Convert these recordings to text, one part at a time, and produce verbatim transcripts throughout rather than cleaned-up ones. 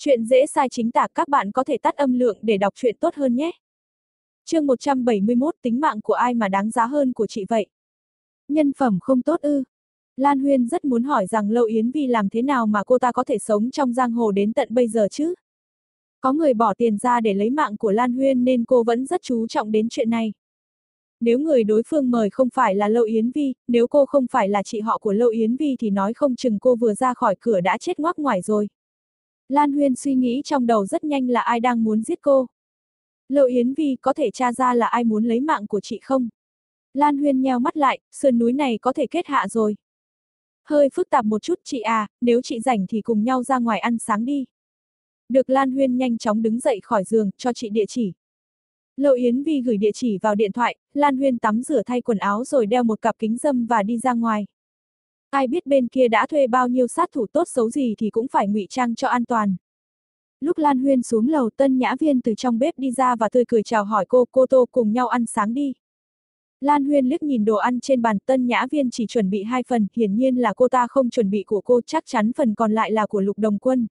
Chuyện dễ sai chính tả, các bạn có thể tắt âm lượng để đọc truyện tốt hơn nhé. Chương một trăm bảy mươi mốt, tính mạng của ai mà đáng giá hơn của chị vậy? Nhân phẩm không tốt ư? Lan Huyên rất muốn hỏi rằng Lâu Yến Vi làm thế nào mà cô ta có thể sống trong giang hồ đến tận bây giờ chứ? Có người bỏ tiền ra để lấy mạng của Lan Huyên nên cô vẫn rất chú trọng đến chuyện này. Nếu người đối phương mời không phải là Lâu Yến Vi, nếu cô không phải là chị họ của Lâu Yến Vi thì nói không chừng cô vừa ra khỏi cửa đã chết ngoác ngoải rồi. Lan Huyên suy nghĩ trong đầu rất nhanh là ai đang muốn giết cô. Lâu Yến Vi, có thể tra ra là ai muốn lấy mạng của chị không? Lan Huyên nheo mắt lại, sườn núi này có thể kết hạ rồi. Hơi phức tạp một chút chị à, nếu chị rảnh thì cùng nhau ra ngoài ăn sáng đi. Được. Lan Huyên nhanh chóng đứng dậy khỏi giường, cho chị địa chỉ. Lâu Yến Vi gửi địa chỉ vào điện thoại, Lan Huyên tắm rửa thay quần áo rồi đeo một cặp kính râm và đi ra ngoài. Ai biết bên kia đã thuê bao nhiêu sát thủ tốt xấu gì thì cũng phải ngụy trang cho an toàn. Lúc Lan Huyên xuống lầu, Tân Nhã Viên từ trong bếp đi ra và tươi cười chào hỏi cô, cô Tô cùng nhau ăn sáng đi. Lan Huyên liếc nhìn đồ ăn trên bàn, Tân Nhã Viên chỉ chuẩn bị hai phần, hiển nhiên là cô ta không chuẩn bị của cô, chắc chắn phần còn lại là của Lục Đồng Quân.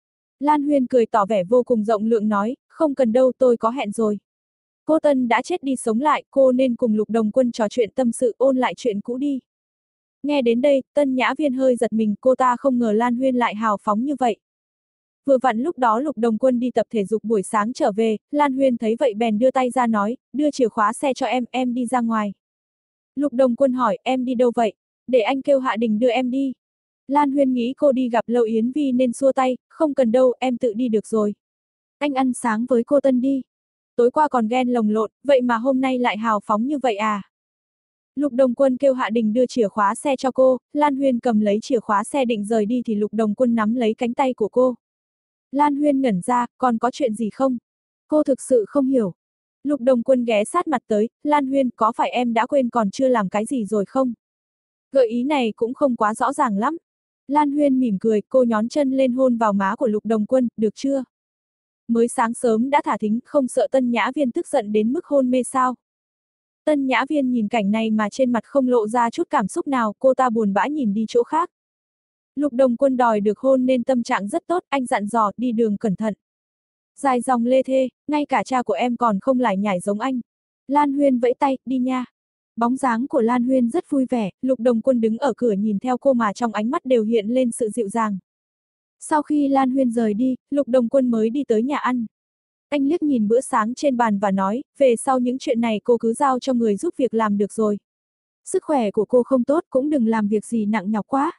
Lan Huyên cười tỏ vẻ vô cùng rộng lượng nói, không cần đâu, tôi có hẹn rồi. Cô Tân đã chết đi sống lại, cô nên cùng Lục Đồng Quân trò chuyện tâm sự, ôn lại chuyện cũ đi. Nghe đến đây, Tân Nhã Viên hơi giật mình, cô ta không ngờ Lan Huyên lại hào phóng như vậy. Vừa vặn lúc đó Lục Đồng Quân đi tập thể dục buổi sáng trở về, Lan Huyên thấy vậy bèn đưa tay ra nói, đưa chìa khóa xe cho em, em đi ra ngoài. Lục Đồng Quân hỏi, em đi đâu vậy? Để anh kêu Hạ Đình đưa em đi. Lan Huyên nghĩ cô đi gặp Lâu Yến Vi nên xua tay, không cần đâu, em tự đi được rồi. Anh ăn sáng với cô Tân đi. Tối qua còn ghen lồng lộn, vậy mà hôm nay lại hào phóng như vậy à? Lục Đồng Quân kêu Hạ Đình đưa chìa khóa xe cho cô, Lan Huyên cầm lấy chìa khóa xe định rời đi thì Lục Đồng Quân nắm lấy cánh tay của cô. Lan Huyên ngẩn ra, còn có chuyện gì không? Cô thực sự không hiểu. Lục Đồng Quân ghé sát mặt tới, Lan Huyên, có phải em đã quên còn chưa làm cái gì rồi không? Gợi ý này cũng không quá rõ ràng lắm. Lan Huyên mỉm cười, cô nhón chân lên hôn vào má của Lục Đồng Quân, được chưa? Mới sáng sớm đã thả thính, không sợ Tân Nhã Viên tức giận đến mức hôn mê sao? Tân Nhã Viên nhìn cảnh này mà trên mặt không lộ ra chút cảm xúc nào, cô ta buồn bã nhìn đi chỗ khác. Lục Đồng Quân đòi được hôn nên tâm trạng rất tốt, anh dặn dò, đi đường cẩn thận. Dài dòng lê thê, ngay cả cha của em còn không lải nhải giống anh. Lan Huyên vẫy tay, đi nha. Bóng dáng của Lan Huyên rất vui vẻ, Lục Đồng Quân đứng ở cửa nhìn theo cô mà trong ánh mắt đều hiện lên sự dịu dàng. Sau khi Lan Huyên rời đi, Lục Đồng Quân mới đi tới nhà ăn. Anh liếc nhìn bữa sáng trên bàn và nói, về sau những chuyện này cô cứ giao cho người giúp việc làm được rồi. Sức khỏe của cô không tốt cũng đừng làm việc gì nặng nhọc quá.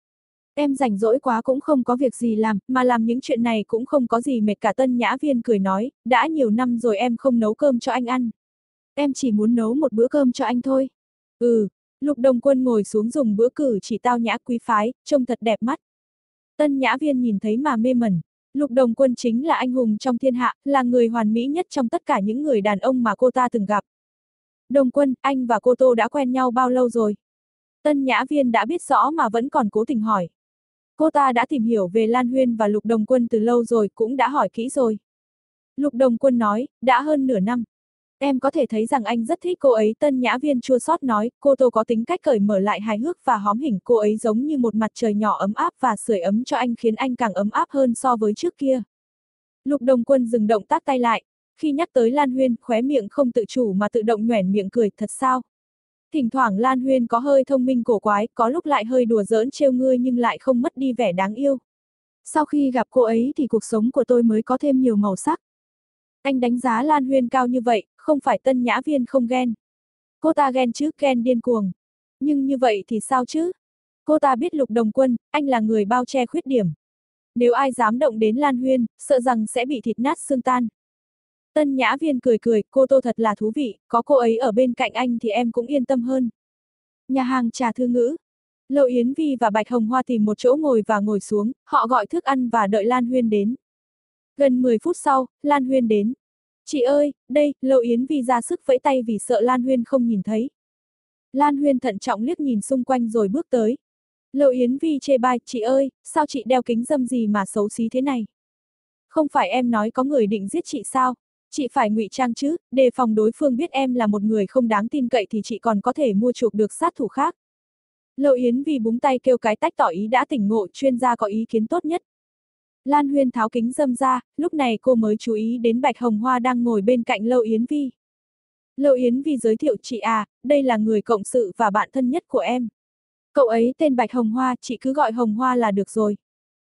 Em rảnh rỗi quá cũng không có việc gì làm, mà làm những chuyện này cũng không có gì mệt cả. Tân Nhã Viên cười nói, đã nhiều năm rồi em không nấu cơm cho anh ăn. Em chỉ muốn nấu một bữa cơm cho anh thôi. Ừ, Lục Đồng Quân ngồi xuống dùng bữa cử chỉ tao nhã quý phái, trông thật đẹp mắt. Tân Nhã Viên nhìn thấy mà mê mẩn. Lục Đồng Quân chính là anh hùng trong thiên hạ, là người hoàn mỹ nhất trong tất cả những người đàn ông mà cô ta từng gặp. Đồng Quân, anh và cô Tô đã quen nhau bao lâu rồi? Tân Nhã Viên đã biết rõ mà vẫn còn cố tình hỏi. Cô ta đã tìm hiểu về Lan Huyên và Lục Đồng Quân từ lâu rồi, cũng đã hỏi kỹ rồi. Lục Đồng Quân nói, đã hơn nửa năm. Em có thể thấy rằng anh rất thích cô ấy. Tân Nhã Viên chua xót nói, cô Tô có tính cách cởi mở lại hài hước và hóm hỉnh, cô ấy giống như một mặt trời nhỏ ấm áp và sưởi ấm cho anh, khiến anh càng ấm áp hơn so với trước kia. Lục Đồng Quân dừng động tác tay lại, khi nhắc tới Lan Huyên, khóe miệng không tự chủ mà tự động nhoẻn miệng cười, thật sao? Thỉnh thoảng Lan Huyên có hơi thông minh cổ quái, có lúc lại hơi đùa giỡn trêu ngươi nhưng lại không mất đi vẻ đáng yêu. Sau khi gặp cô ấy thì cuộc sống của tôi mới có thêm nhiều màu sắc. Anh đánh giá Lan Huyên cao như vậy, không phải Tân Nhã Viên không ghen. Cô ta ghen chứ, ghen điên cuồng. Nhưng như vậy thì sao chứ? Cô ta biết Lục Đồng Quân, anh là người bao che khuyết điểm. Nếu ai dám động đến Lan Huyên, sợ rằng sẽ bị thịt nát xương tan. Tân Nhã Viên cười cười, cô Tô thật là thú vị, có cô ấy ở bên cạnh anh thì em cũng yên tâm hơn. Nhà hàng trà thư ngữ. Lâu Yến Vi và Bạch Hồng Hoa tìm một chỗ ngồi và ngồi xuống, họ gọi thức ăn và đợi Lan Huyên đến. Gần mười phút sau, Lan Huyên đến. Chị ơi, đây, Lâu Yến Vi ra sức vẫy tay vì sợ Lan Huyên không nhìn thấy. Lan Huyên thận trọng liếc nhìn xung quanh rồi bước tới. Lâu Yến Vi chê bai, chị ơi, sao chị đeo kính râm gì mà xấu xí thế này? Không phải em nói có người định giết chị sao? Chị phải ngụy trang chứ, đề phòng đối phương biết em là một người không đáng tin cậy thì chị còn có thể mua chuộc được sát thủ khác. Lâu Yến Vi búng tay kêu cái tách tỏ ý đã tỉnh ngộ, chuyên gia có ý kiến tốt nhất. Lan Huyên tháo kính râm ra, lúc này cô mới chú ý đến Bạch Hồng Hoa đang ngồi bên cạnh Lâu Yến Vi. Lâu Yến Vi giới thiệu chị à, đây là người cộng sự và bạn thân nhất của em. Cậu ấy tên Bạch Hồng Hoa, chị cứ gọi Hồng Hoa là được rồi.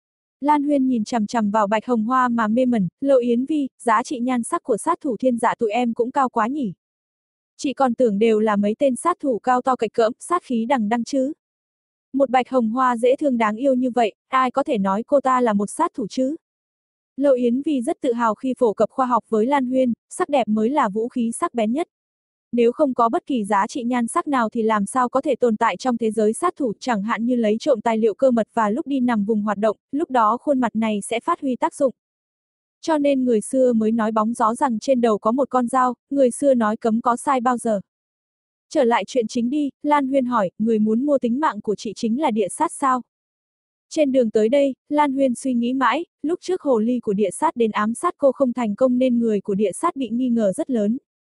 Lan Huyên nhìn chằm chằm vào Bạch Hồng Hoa mà mê mẩn, Lâu Yến Vi, giá trị nhan sắc của sát thủ thiên dạ tụi em cũng cao quá nhỉ. Chị còn tưởng đều là mấy tên sát thủ cao to cạch cỡm, sát khí đằng đăng chứ. Một Bạch Hồng Hoa dễ thương đáng yêu như vậy, ai có thể nói cô ta là một sát thủ chứ? Lâu Yến Vi rất tự hào khi phổ cập khoa học với Lan Huyên, sắc đẹp mới là vũ khí sắc bén nhất. Nếu không có bất kỳ giá trị nhan sắc nào thì làm sao có thể tồn tại trong thế giới sát thủ, chẳng hạn như lấy trộm tài liệu cơ mật và lúc đi nằm vùng hoạt động, lúc đó khuôn mặt này sẽ phát huy tác dụng. Cho nên người xưa mới nói bóng gió rằng trên đầu có một con dao, người xưa nói cấm có sai bao giờ. Trở lại chuyện chính đi, Lan Huyên hỏi, người muốn mua tính mạng của chị chính là địa sát sao? Trên đường tới đây, Lan Huyên suy nghĩ mãi, lúc trước hồ ly của địa sát đến ám sát cô không thành công nên người của địa sát bị nghi ngờ rất lớn.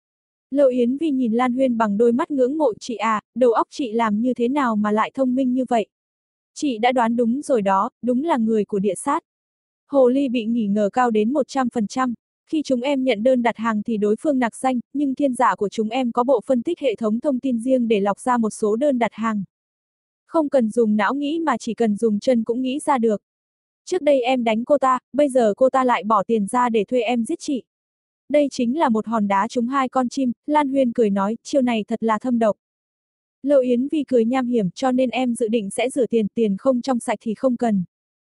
Lâu Yến Vi nhìn Lan Huyên bằng đôi mắt ngưỡng mộ, chị à, đầu óc chị làm như thế nào mà lại thông minh như vậy? Chị đã đoán đúng rồi đó, đúng là người của địa sát. Hồ ly bị nghi ngờ cao đến một trăm phần trăm. Khi chúng em nhận đơn đặt hàng thì đối phương nạc danh, nhưng thiên giả của chúng em có bộ phân tích hệ thống thông tin riêng để lọc ra một số đơn đặt hàng. Không cần dùng não nghĩ mà chỉ cần dùng chân cũng nghĩ ra được. Trước đây em đánh cô ta, bây giờ cô ta lại bỏ tiền ra để thuê em giết chị. Đây chính là một hòn đá trúng hai con chim, Lan Huyên cười nói, chiêu này thật là thâm độc. Lâu Yến Vi cười nham hiểm, cho nên em dự định sẽ rửa tiền, tiền không trong sạch thì không cần.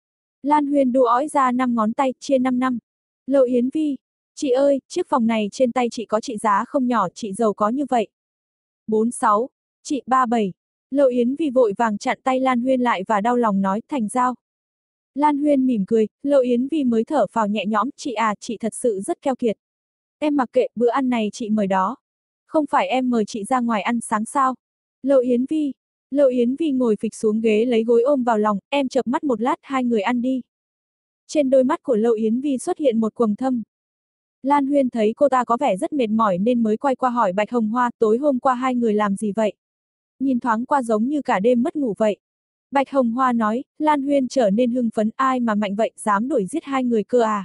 Lan Huyên đu ói ra năm ngón tay, chia năm năm. Lâu Yến Vi, chị ơi, chiếc vòng này trên tay chị có trị giá không nhỏ, chị giàu có như vậy. bốn sáu, chị ba bảy. Lâu Yến Vi vội vàng chặn tay Lan Huyên lại và đau lòng nói, thành giao. Lan Huyên mỉm cười, Lâu Yến Vi mới thở phào nhẹ nhõm, chị à, chị thật sự rất keo kiệt. Em mặc kệ, bữa ăn này chị mời đó. Không phải em mời chị ra ngoài ăn sáng sao? Lâu Yến Vi. Lâu Yến Vi ngồi phịch xuống ghế lấy gối ôm vào lòng, em chợp mắt một lát, hai người ăn đi. Trên đôi mắt của Lâu Yến Vi xuất hiện một quầng thâm. Lan Huyên thấy cô ta có vẻ rất mệt mỏi nên mới quay qua hỏi Bạch Hồng Hoa, tối hôm qua hai người làm gì vậy? Nhìn thoáng qua giống như cả đêm mất ngủ vậy. Bạch Hồng Hoa nói, Lan Huyên trở nên hưng phấn, ai mà mạnh vậy, dám đuổi giết hai người cơ à?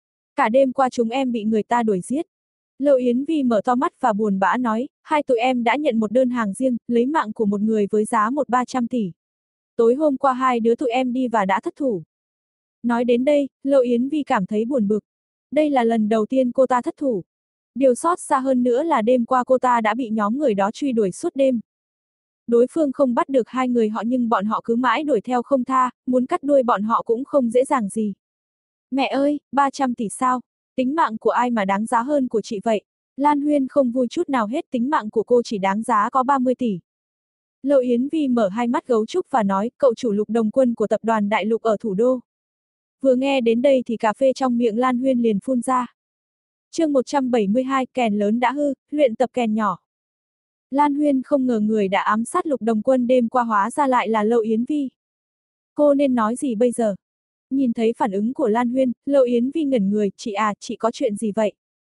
Cả đêm qua chúng em bị người ta đuổi giết. Lâu Yến Vi mở to mắt và buồn bã nói, hai tụi em đã nhận một đơn hàng riêng, lấy mạng của một người với giá một ba trăm tỷ. Tối hôm qua hai đứa tụi em đi và đã thất thủ. Nói đến đây, Lâu Yến Vi cảm thấy buồn bực. Đây là lần đầu tiên cô ta thất thủ. Điều xót xa hơn nữa là đêm qua cô ta đã bị nhóm người đó truy đuổi suốt đêm. Đối phương không bắt được hai người họ nhưng bọn họ cứ mãi đuổi theo không tha, muốn cắt đuôi bọn họ cũng không dễ dàng gì. Mẹ ơi, ba trăm tỷ sao? Tính mạng của ai mà đáng giá hơn của chị vậy? Lan Huyên không vui chút nào hết, tính mạng của cô chỉ đáng giá có ba mươi tỷ. Lâu Yến Vi mở hai mắt gấu trúc và nói, cậu chủ Lục Đồng Quân của tập đoàn Đại Lục ở thủ đô. Vừa nghe đến đây thì cà phê trong miệng Lan Huyên liền phun ra. Chương một trăm bảy mươi hai, kèn lớn đã hư, luyện tập kèn nhỏ. Lan Huyên không ngờ người đã ám sát Lục Đồng Quân đêm qua hóa ra lại là Lâu Yến Vi. Cô nên nói gì bây giờ? Nhìn thấy phản ứng của Lan Huyên, Lâu Yến Vi ngẩn người, chị à, chị có chuyện gì vậy?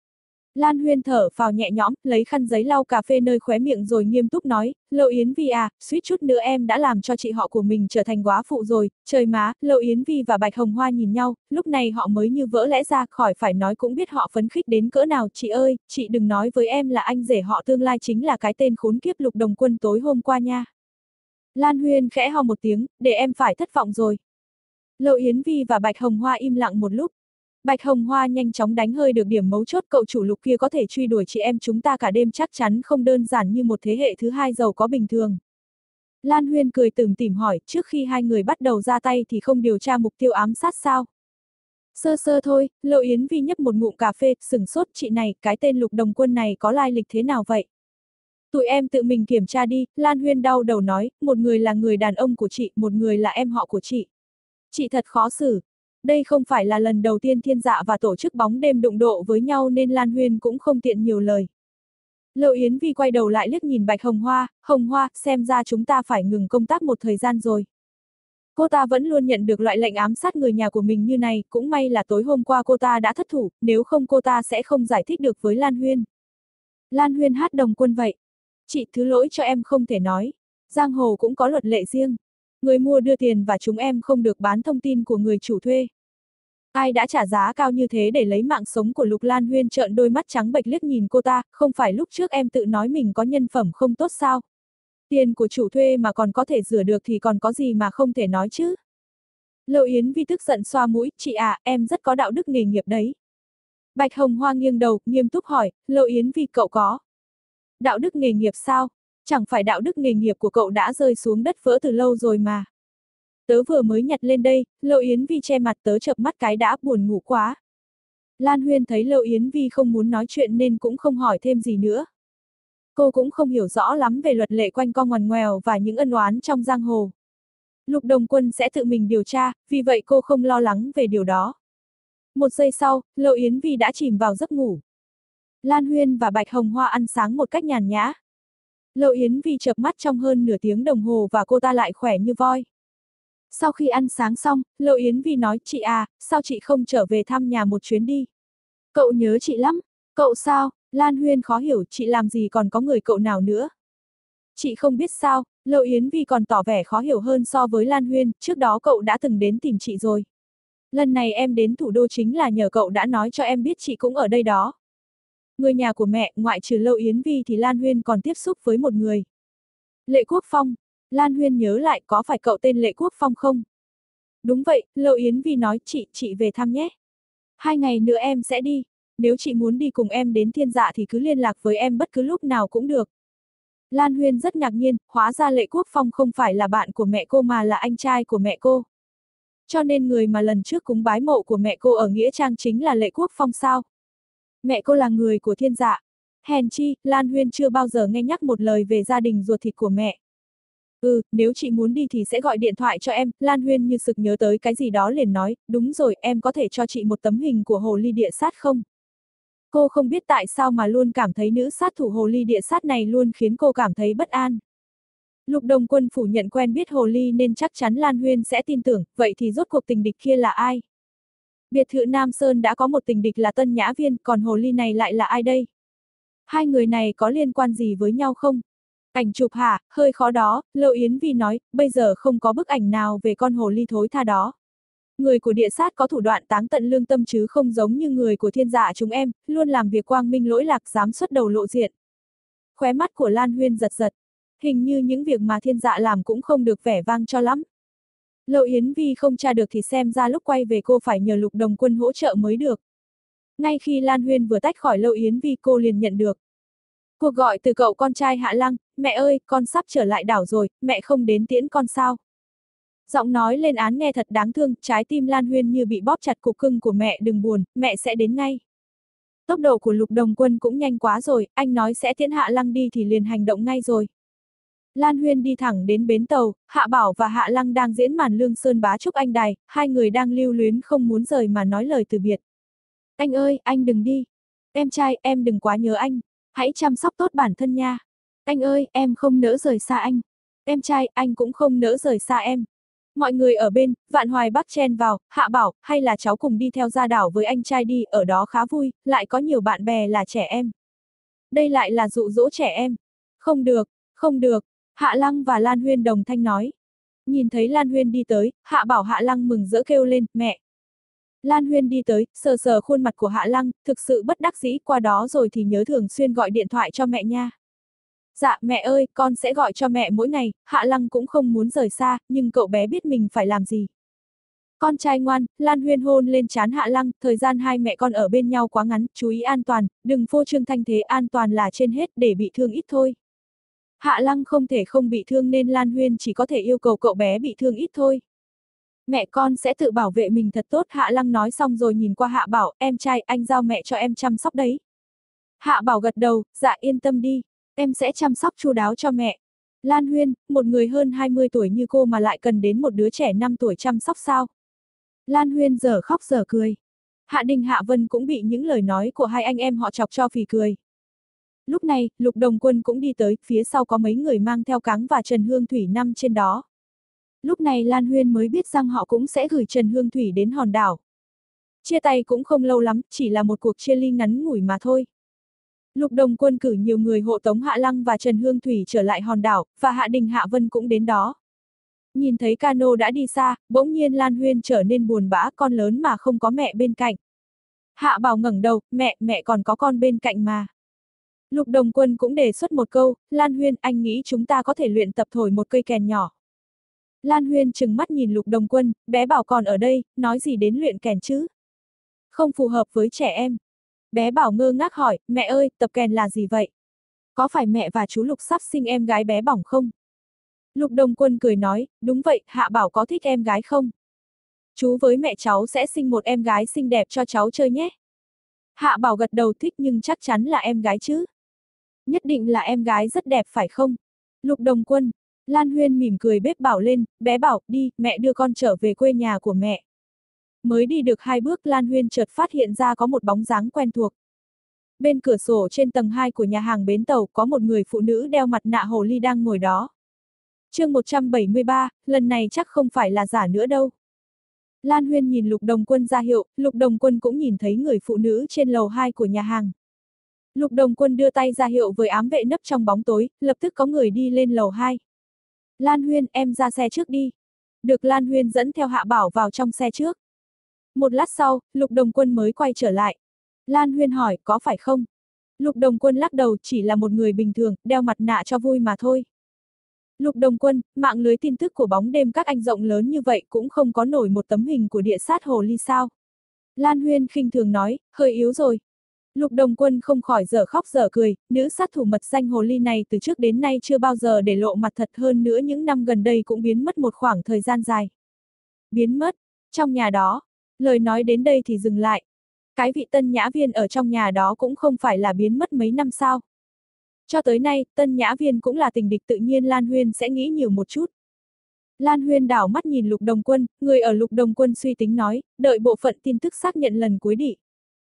Lan Huyên thở phào nhẹ nhõm, lấy khăn giấy lau cà phê nơi khóe miệng rồi nghiêm túc nói, Lâu Yến Vi à, suýt chút nữa em đã làm cho chị họ của mình trở thành góa phụ rồi, trời má, Lâu Yến Vi và Bạch Hồng Hoa nhìn nhau, lúc này họ mới như vỡ lẽ ra, khỏi phải nói cũng biết họ phấn khích đến cỡ nào, chị ơi, chị đừng nói với em là anh rể họ tương lai chính là cái tên khốn kiếp Lục Đồng Quân tối hôm qua nha. Lan Huyên khẽ ho một tiếng, để em phải thất vọng rồi. Lâu Yến Vi và Bạch Hồng Hoa im lặng một lúc. Bạch Hồng Hoa nhanh chóng đánh hơi được điểm mấu chốt, cậu chủ Lục kia có thể truy đuổi chị em chúng ta cả đêm chắc chắn không đơn giản như một thế hệ thứ hai giàu có bình thường. Lan Huyên cười tủm tỉm hỏi, trước khi hai người bắt đầu ra tay thì không điều tra mục tiêu ám sát sao? Sơ sơ thôi, Lâu Yến Vi nhấp một ngụm cà phê, sửng sốt, chị này, cái tên Lục Đồng Quân này có lai lịch thế nào vậy? Tụi em tự mình kiểm tra đi, Lan Huyên đau đầu nói, một người là người đàn ông của chị, một người là em họ của chị. Chị thật khó xử. Đây không phải là lần đầu tiên Thiên Dạ và tổ chức bóng đêm đụng độ với nhau nên Lan Huyên cũng không tiện nhiều lời. Lâu Yến Vi quay đầu lại liếc nhìn Bạch Hồng Hoa, Hồng Hoa, xem ra chúng ta phải ngừng công tác một thời gian rồi. Cô ta vẫn luôn nhận được loại lệnh ám sát người nhà của mình như này, cũng may là tối hôm qua cô ta đã thất thủ, nếu không cô ta sẽ không giải thích được với Lan Huyên. Lan Huyên hát Đồng Quân vậy. Chị thứ lỗi cho em không thể nói. Giang hồ cũng có luật lệ riêng. Người mua đưa tiền và chúng em không được bán thông tin của người chủ thuê. Ai đã trả giá cao như thế để lấy mạng sống của Lục Lan Huyên trợn đôi mắt trắng bệch liếc nhìn cô ta, không phải lúc trước em tự nói mình có nhân phẩm không tốt sao? Tiền của chủ thuê mà còn có thể rửa được thì còn có gì mà không thể nói chứ? Lộ Yến Vi tức giận xoa mũi, chị à, em rất có đạo đức nghề nghiệp đấy. Bạch Hồng Hoa nghiêng đầu, nghiêm túc hỏi, Lộ Yến Vi cậu có đạo đức nghề nghiệp sao? Chẳng phải đạo đức nghề nghiệp của cậu đã rơi xuống đất vỡ từ lâu rồi mà. Tớ vừa mới nhặt lên đây, Lộ Yến Vi che mặt, tớ chợp mắt cái đã, buồn ngủ quá. Lan Huyên thấy Lộ Yến Vi không muốn nói chuyện nên cũng không hỏi thêm gì nữa. Cô cũng không hiểu rõ lắm về luật lệ quanh co ngoằn ngoèo và những ân oán trong giang hồ. Lục Đồng Quân sẽ tự mình điều tra, vì vậy cô không lo lắng về điều đó. Một giây sau, Lộ Yến Vi đã chìm vào giấc ngủ. Lan Huyên và Bạch Hồng Hoa ăn sáng một cách nhàn nhã. Lộ Yến Vi chợp mắt trong hơn nửa tiếng đồng hồ và cô ta lại khỏe như voi. Sau khi ăn sáng xong, Lộ Yến Vi nói, chị à, sao chị không trở về thăm nhà một chuyến đi? Cậu nhớ chị lắm. Cậu sao? Lan Huyên khó hiểu, chị làm gì còn có người cậu nào nữa? Chị không biết sao, Lộ Yến Vi còn tỏ vẻ khó hiểu hơn so với Lan Huyên, trước đó cậu đã từng đến tìm chị rồi. Lần này em đến thủ đô chính là nhờ cậu đã nói cho em biết chị cũng ở đây đó. Người nhà của mẹ, ngoại trừ Lộ Yến Vi thì Lan Huyên còn tiếp xúc với một người. Lệ Quốc Phong. Lan Huyên nhớ lại, có phải cậu tên Lệ Quốc Phong không? Đúng vậy, Lộ Yến Vi nói, chị, chị về thăm nhé. Hai ngày nữa em sẽ đi. Nếu chị muốn đi cùng em đến Thiên Dạ thì cứ liên lạc với em bất cứ lúc nào cũng được. Lan Huyên rất ngạc nhiên, hóa ra Lệ Quốc Phong không phải là bạn của mẹ cô mà là anh trai của mẹ cô. Cho nên người mà lần trước cúng bái mộ của mẹ cô ở Nghĩa Trang chính là Lệ Quốc Phong sao? Mẹ cô là người của Thiên Dạ. Hèn chi, Lan Huyên chưa bao giờ nghe nhắc một lời về gia đình ruột thịt của mẹ. Ừ, nếu chị muốn đi thì sẽ gọi điện thoại cho em, Lan Huyên như sực nhớ tới cái gì đó liền nói, đúng rồi, em có thể cho chị một tấm hình của hồ ly địa sát không? Cô không biết tại sao mà luôn cảm thấy nữ sát thủ hồ ly địa sát này luôn khiến cô cảm thấy bất an. Lục Đồng Quân phủ nhận quen biết hồ ly nên chắc chắn Lan Huyên sẽ tin tưởng, vậy thì rốt cuộc tình địch kia là ai? Biệt thự Nam Sơn đã có một tình địch là Tân Nhã Viên, còn hồ ly này lại là ai đây? Hai người này có liên quan gì với nhau không? Ảnh chụp hả, hơi khó đó, Lộ Yến Vi nói, bây giờ không có bức ảnh nào về con hồ ly thối tha đó. Người của địa sát có thủ đoạn táng tận lương tâm chứ không giống như người của Thiên Dạ chúng em, luôn làm việc quang minh lỗi lạc dám xuất đầu lộ diện. Khóe mắt của Lan Huyên giật giật, hình như những việc mà Thiên Dạ làm cũng không được vẻ vang cho lắm. Lộ Yến Vi không tra được thì xem ra lúc quay về cô phải nhờ Lục Đồng Quân hỗ trợ mới được. Ngay khi Lan Huyên vừa tách khỏi Lộ Yến Vi cô liền nhận được cuộc gọi từ cậu con trai Hạ Lăng, mẹ ơi, con sắp trở lại đảo rồi, mẹ không đến tiễn con sao? Giọng nói lên án nghe thật đáng thương, trái tim Lan Huyên như bị bóp chặt, cục cưng của mẹ đừng buồn, mẹ sẽ đến ngay. Tốc độ của Lục Đồng Quân cũng nhanh quá rồi, anh nói sẽ tiễn Hạ Lăng đi thì liền hành động ngay rồi. Lan Huyên đi thẳng đến bến tàu, Hạ Bảo và Hạ Lăng đang diễn màn Lương Sơn bá trúc anh đài, hai người đang lưu luyến không muốn rời mà nói lời từ biệt. Anh ơi, anh đừng đi. Em trai, em đừng quá nhớ anh. Hãy chăm sóc tốt bản thân nha. Anh ơi, em không nỡ rời xa anh. Em trai, anh cũng không nỡ rời xa em. Mọi người ở bên, Vạn Hoài Bắc chen vào, Hạ Bảo, hay là cháu cùng đi theo ra đảo với anh trai đi, ở đó khá vui, lại có nhiều bạn bè là trẻ em. Đây lại là dụ dỗ trẻ em. Không được, không được, Hạ Lăng và Lan Huyên đồng thanh nói. Nhìn thấy Lan Huyên đi tới, Hạ Bảo Hạ Lăng mừng rỡ kêu lên, mẹ. Lan Huyên đi tới, sờ sờ khuôn mặt của Hạ Lăng, thực sự bất đắc dĩ, qua đó rồi thì nhớ thường xuyên gọi điện thoại cho mẹ nha. Dạ, mẹ ơi, con sẽ gọi cho mẹ mỗi ngày, Hạ Lăng cũng không muốn rời xa, nhưng cậu bé biết mình phải làm gì. Con trai ngoan, Lan Huyên hôn lên trán Hạ Lăng, thời gian hai mẹ con ở bên nhau quá ngắn, chú ý an toàn, đừng phô trương thanh thế, an toàn là trên hết, để bị thương ít thôi. Hạ Lăng không thể không bị thương nên Lan Huyên chỉ có thể yêu cầu cậu bé bị thương ít thôi. Mẹ con sẽ tự bảo vệ mình thật tốt, Hạ Lăng nói xong rồi nhìn qua Hạ Bảo, em trai, anh giao mẹ cho em chăm sóc đấy. Hạ Bảo gật đầu, dạ yên tâm đi, em sẽ chăm sóc chu đáo cho mẹ. Lan Huyên, một người hơn hai mươi tuổi như cô mà lại cần đến một đứa trẻ năm tuổi chăm sóc sao? Lan Huyên dở khóc dở cười. Hạ Đình Hạ Vân cũng bị những lời nói của hai anh em họ chọc cho phì cười. Lúc này, Lục Đồng Quân cũng đi tới, phía sau có mấy người mang theo Cáng và Trần Hương Thủy nằm trên đó. Lúc này Lan Huyên mới biết rằng họ cũng sẽ gửi Trần Hương Thủy đến hòn đảo. Chia tay cũng không lâu lắm, chỉ là một cuộc chia ly ngắn ngủi mà thôi. Lục Đồng Quân cử nhiều người hộ tống Hạ Lăng và Trần Hương Thủy trở lại hòn đảo, và Hạ Đình Hạ Vân cũng đến đó. Nhìn thấy cano đã đi xa, bỗng nhiên Lan Huyên trở nên buồn bã, con lớn mà không có mẹ bên cạnh. Hạ Bảo ngẩng đầu, mẹ, mẹ còn có con bên cạnh mà. Lục Đồng Quân cũng đề xuất một câu, Lan Huyên, anh nghĩ chúng ta có thể luyện tập thổi một cây kèn nhỏ. Lan Huyên trừng mắt nhìn Lục Đồng Quân, bé Bảo còn ở đây, nói gì đến luyện kèn chứ? Không phù hợp với trẻ em. Bé Bảo ngơ ngác hỏi, mẹ ơi, tập kèn là gì vậy? Có phải mẹ và chú Lục sắp sinh em gái bé bỏng không? Lục Đồng Quân cười nói, đúng vậy, Hạ Bảo có thích em gái không? Chú với mẹ cháu sẽ sinh một em gái xinh đẹp cho cháu chơi nhé. Hạ Bảo gật đầu, thích nhưng chắc chắn là em gái chứ. Nhất định là em gái rất đẹp phải không? Lục Đồng Quân. Lan Huyên mỉm cười bếp Bảo lên, bé Bảo, đi, mẹ đưa con trở về quê nhà của mẹ. Mới đi được hai bước Lan Huyên chợt phát hiện ra có một bóng dáng quen thuộc. Bên cửa sổ trên tầng hai của nhà hàng bến tàu có một người phụ nữ đeo mặt nạ hồ ly đang ngồi đó. Chương một trăm bảy mươi ba, lần này chắc không phải là giả nữa đâu. Lan Huyên nhìn Lục Đồng Quân ra hiệu, Lục Đồng Quân cũng nhìn thấy người phụ nữ trên lầu hai của nhà hàng. Lục Đồng Quân đưa tay ra hiệu với ám vệ nấp trong bóng tối, lập tức có người đi lên lầu hai. Lan Huyên, em ra xe trước đi. Được Lan Huyên dẫn theo Hạ Bảo vào trong xe trước. Một lát sau, Lục Đồng Quân mới quay trở lại. Lan Huyên hỏi, có phải không? Lục Đồng Quân lắc đầu, chỉ là một người bình thường, đeo mặt nạ cho vui mà thôi. Lục Đồng Quân, mạng lưới tin tức của bóng đêm các anh rộng lớn như vậy cũng không có nổi một tấm hình của địa sát hồ ly sao? Lan Huyên khinh thường nói, hơi yếu rồi. Lục Đồng Quân không khỏi dở khóc dở cười, nữ sát thủ mật danh hồ ly này từ trước đến nay chưa bao giờ để lộ mặt thật, hơn nữa những năm gần đây cũng biến mất một khoảng thời gian dài. Biến mất? Trong nhà đó? Lời nói đến đây thì dừng lại. Cái vị Tân Nhã Viên ở trong nhà đó cũng không phải là biến mất mấy năm sao? Cho tới nay, Tân Nhã Viên cũng là tình địch, tự nhiên Lan Huyên sẽ nghĩ nhiều một chút. Lan Huyên đảo mắt nhìn Lục Đồng Quân, người ở Lục Đồng Quân suy tính nói, đợi bộ phận tin tức xác nhận lần cuối đi.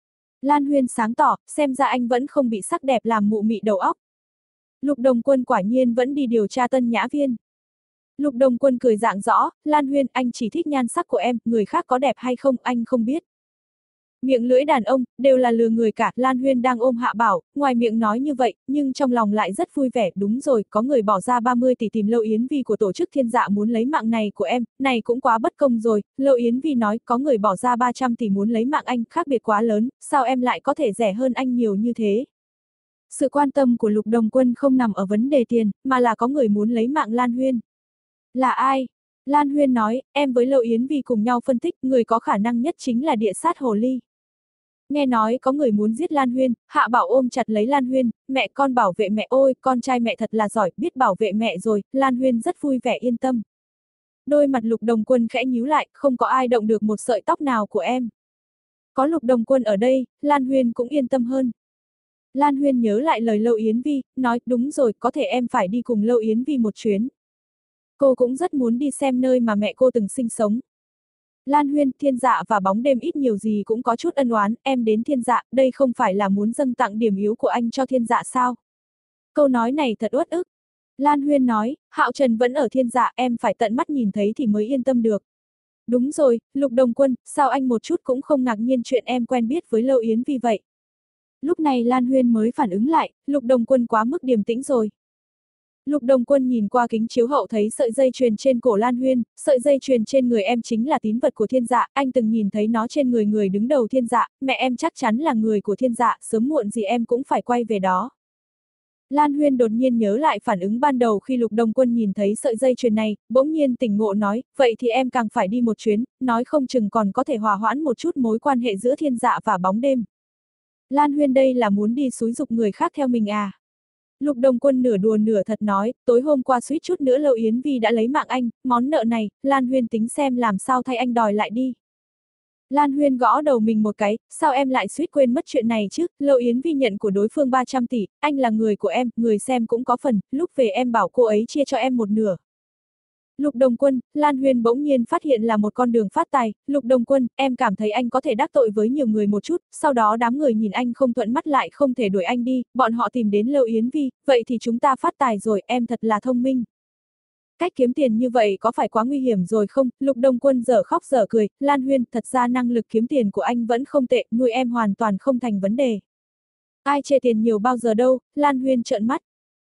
Lan Huyên sáng tỏ, xem ra anh vẫn không bị sắc đẹp làm mụ mị đầu óc. Lục Đồng Quân quả nhiên vẫn đi điều tra Tân Nhã Viên. Lục Đồng Quân cười rạng rõ, Lan Huyên, anh chỉ thích nhan sắc của em, người khác có đẹp hay không anh không biết. Miệng lưỡi đàn ông, đều là lừa người cả. Lan Huyên đang ôm Hạ Bảo, ngoài miệng nói như vậy, nhưng trong lòng lại rất vui vẻ. Đúng rồi, có người bỏ ra ba mươi tỷ tìm Lâu Yến Vi của tổ chức Thiên Dạ muốn lấy mạng này của em, này cũng quá bất công rồi. Lâu Yến Vi nói, có người bỏ ra ba trăm tỷ muốn lấy mạng anh, khác biệt quá lớn, sao em lại có thể rẻ hơn anh nhiều như thế? Sự quan tâm của Lục Đồng Quân không nằm ở vấn đề tiền, mà là có người muốn lấy mạng Lan Huyên. Là ai? Lan Huyên nói, em với Lâu Yến Vi cùng nhau phân tích, người có khả năng nhất chính là địa sát hồ ly. Nghe nói có người muốn giết Lan Huyên, Hạ Bảo ôm chặt lấy Lan Huyên, mẹ con bảo vệ mẹ, ôi, con trai mẹ thật là giỏi, biết bảo vệ mẹ rồi. Lan Huyên rất vui vẻ yên tâm. Đôi mặt Lục Đồng Quân khẽ nhíu lại, không có ai động được một sợi tóc nào của em. Có Lục Đồng Quân ở đây, Lan Huyên cũng yên tâm hơn. Lan Huyên nhớ lại lời Lâu Yến Vi, nói, đúng rồi, có thể em phải đi cùng Lâu Yến Vi một chuyến. Cô cũng rất muốn đi xem nơi mà mẹ cô từng sinh sống. Lan Huyên, Thiên Dạ và bóng đêm ít nhiều gì cũng có chút ân oán, em đến Thiên Dạ, đây không phải là muốn dâng tặng điểm yếu của anh cho Thiên Dạ sao? Câu nói này thật uất ức. Lan Huyên nói, Hạo Trần vẫn ở Thiên Dạ, em phải tận mắt nhìn thấy thì mới yên tâm được. Đúng rồi, Lục Đồng Quân, sao anh một chút cũng không ngạc nhiên chuyện em quen biết với Lâu Yến Vi vậy? Lúc này Lan Huyên mới phản ứng lại, Lục Đồng Quân quá mức điềm tĩnh rồi. Lục Đồng Quân nhìn qua kính chiếu hậu thấy sợi dây chuyền trên cổ Lan Huyên, sợi dây chuyền trên người em chính là tín vật của Thiên Dạ, anh từng nhìn thấy nó trên người người đứng đầu Thiên Dạ, mẹ em chắc chắn là người của Thiên Dạ, sớm muộn gì em cũng phải quay về đó. Lan Huyên đột nhiên nhớ lại phản ứng ban đầu khi Lục Đồng Quân nhìn thấy sợi dây chuyền này, bỗng nhiên tỉnh ngộ nói, vậy thì em càng phải đi một chuyến, nói không chừng còn có thể hòa hoãn một chút mối quan hệ giữa Thiên Dạ và bóng đêm. Lan Huyên đây là muốn đi xúi giục người khác theo mình à? Lục Đồng Quân nửa đùa nửa thật nói, tối hôm qua suýt chút nữa Lâu Yến Vi đã lấy mạng anh, món nợ này, Lan Huyên tính xem làm sao thay anh đòi lại đi. Lan Huyên gõ đầu mình một cái, sao em lại suýt quên mất chuyện này chứ, Lâu Yến Vi nhận của đối phương ba trăm tỷ, anh là người của em, người xem cũng có phần, lúc về em bảo cô ấy chia cho em một nửa. Lục Đồng Quân, Lan Huyên bỗng nhiên phát hiện là một con đường phát tài, Lục Đồng Quân, em cảm thấy anh có thể đắc tội với nhiều người một chút, sau đó đám người nhìn anh không thuận mắt lại không thể đuổi anh đi, bọn họ tìm đến Lâu Yến Vi, vậy thì chúng ta phát tài rồi, em thật là thông minh. Cách kiếm tiền như vậy có phải quá nguy hiểm rồi không? Lục Đồng Quân dở khóc dở cười, Lan Huyên, thật ra năng lực kiếm tiền của anh vẫn không tệ, nuôi em hoàn toàn không thành vấn đề. Ai chê tiền nhiều bao giờ đâu, Lan Huyên trợn mắt.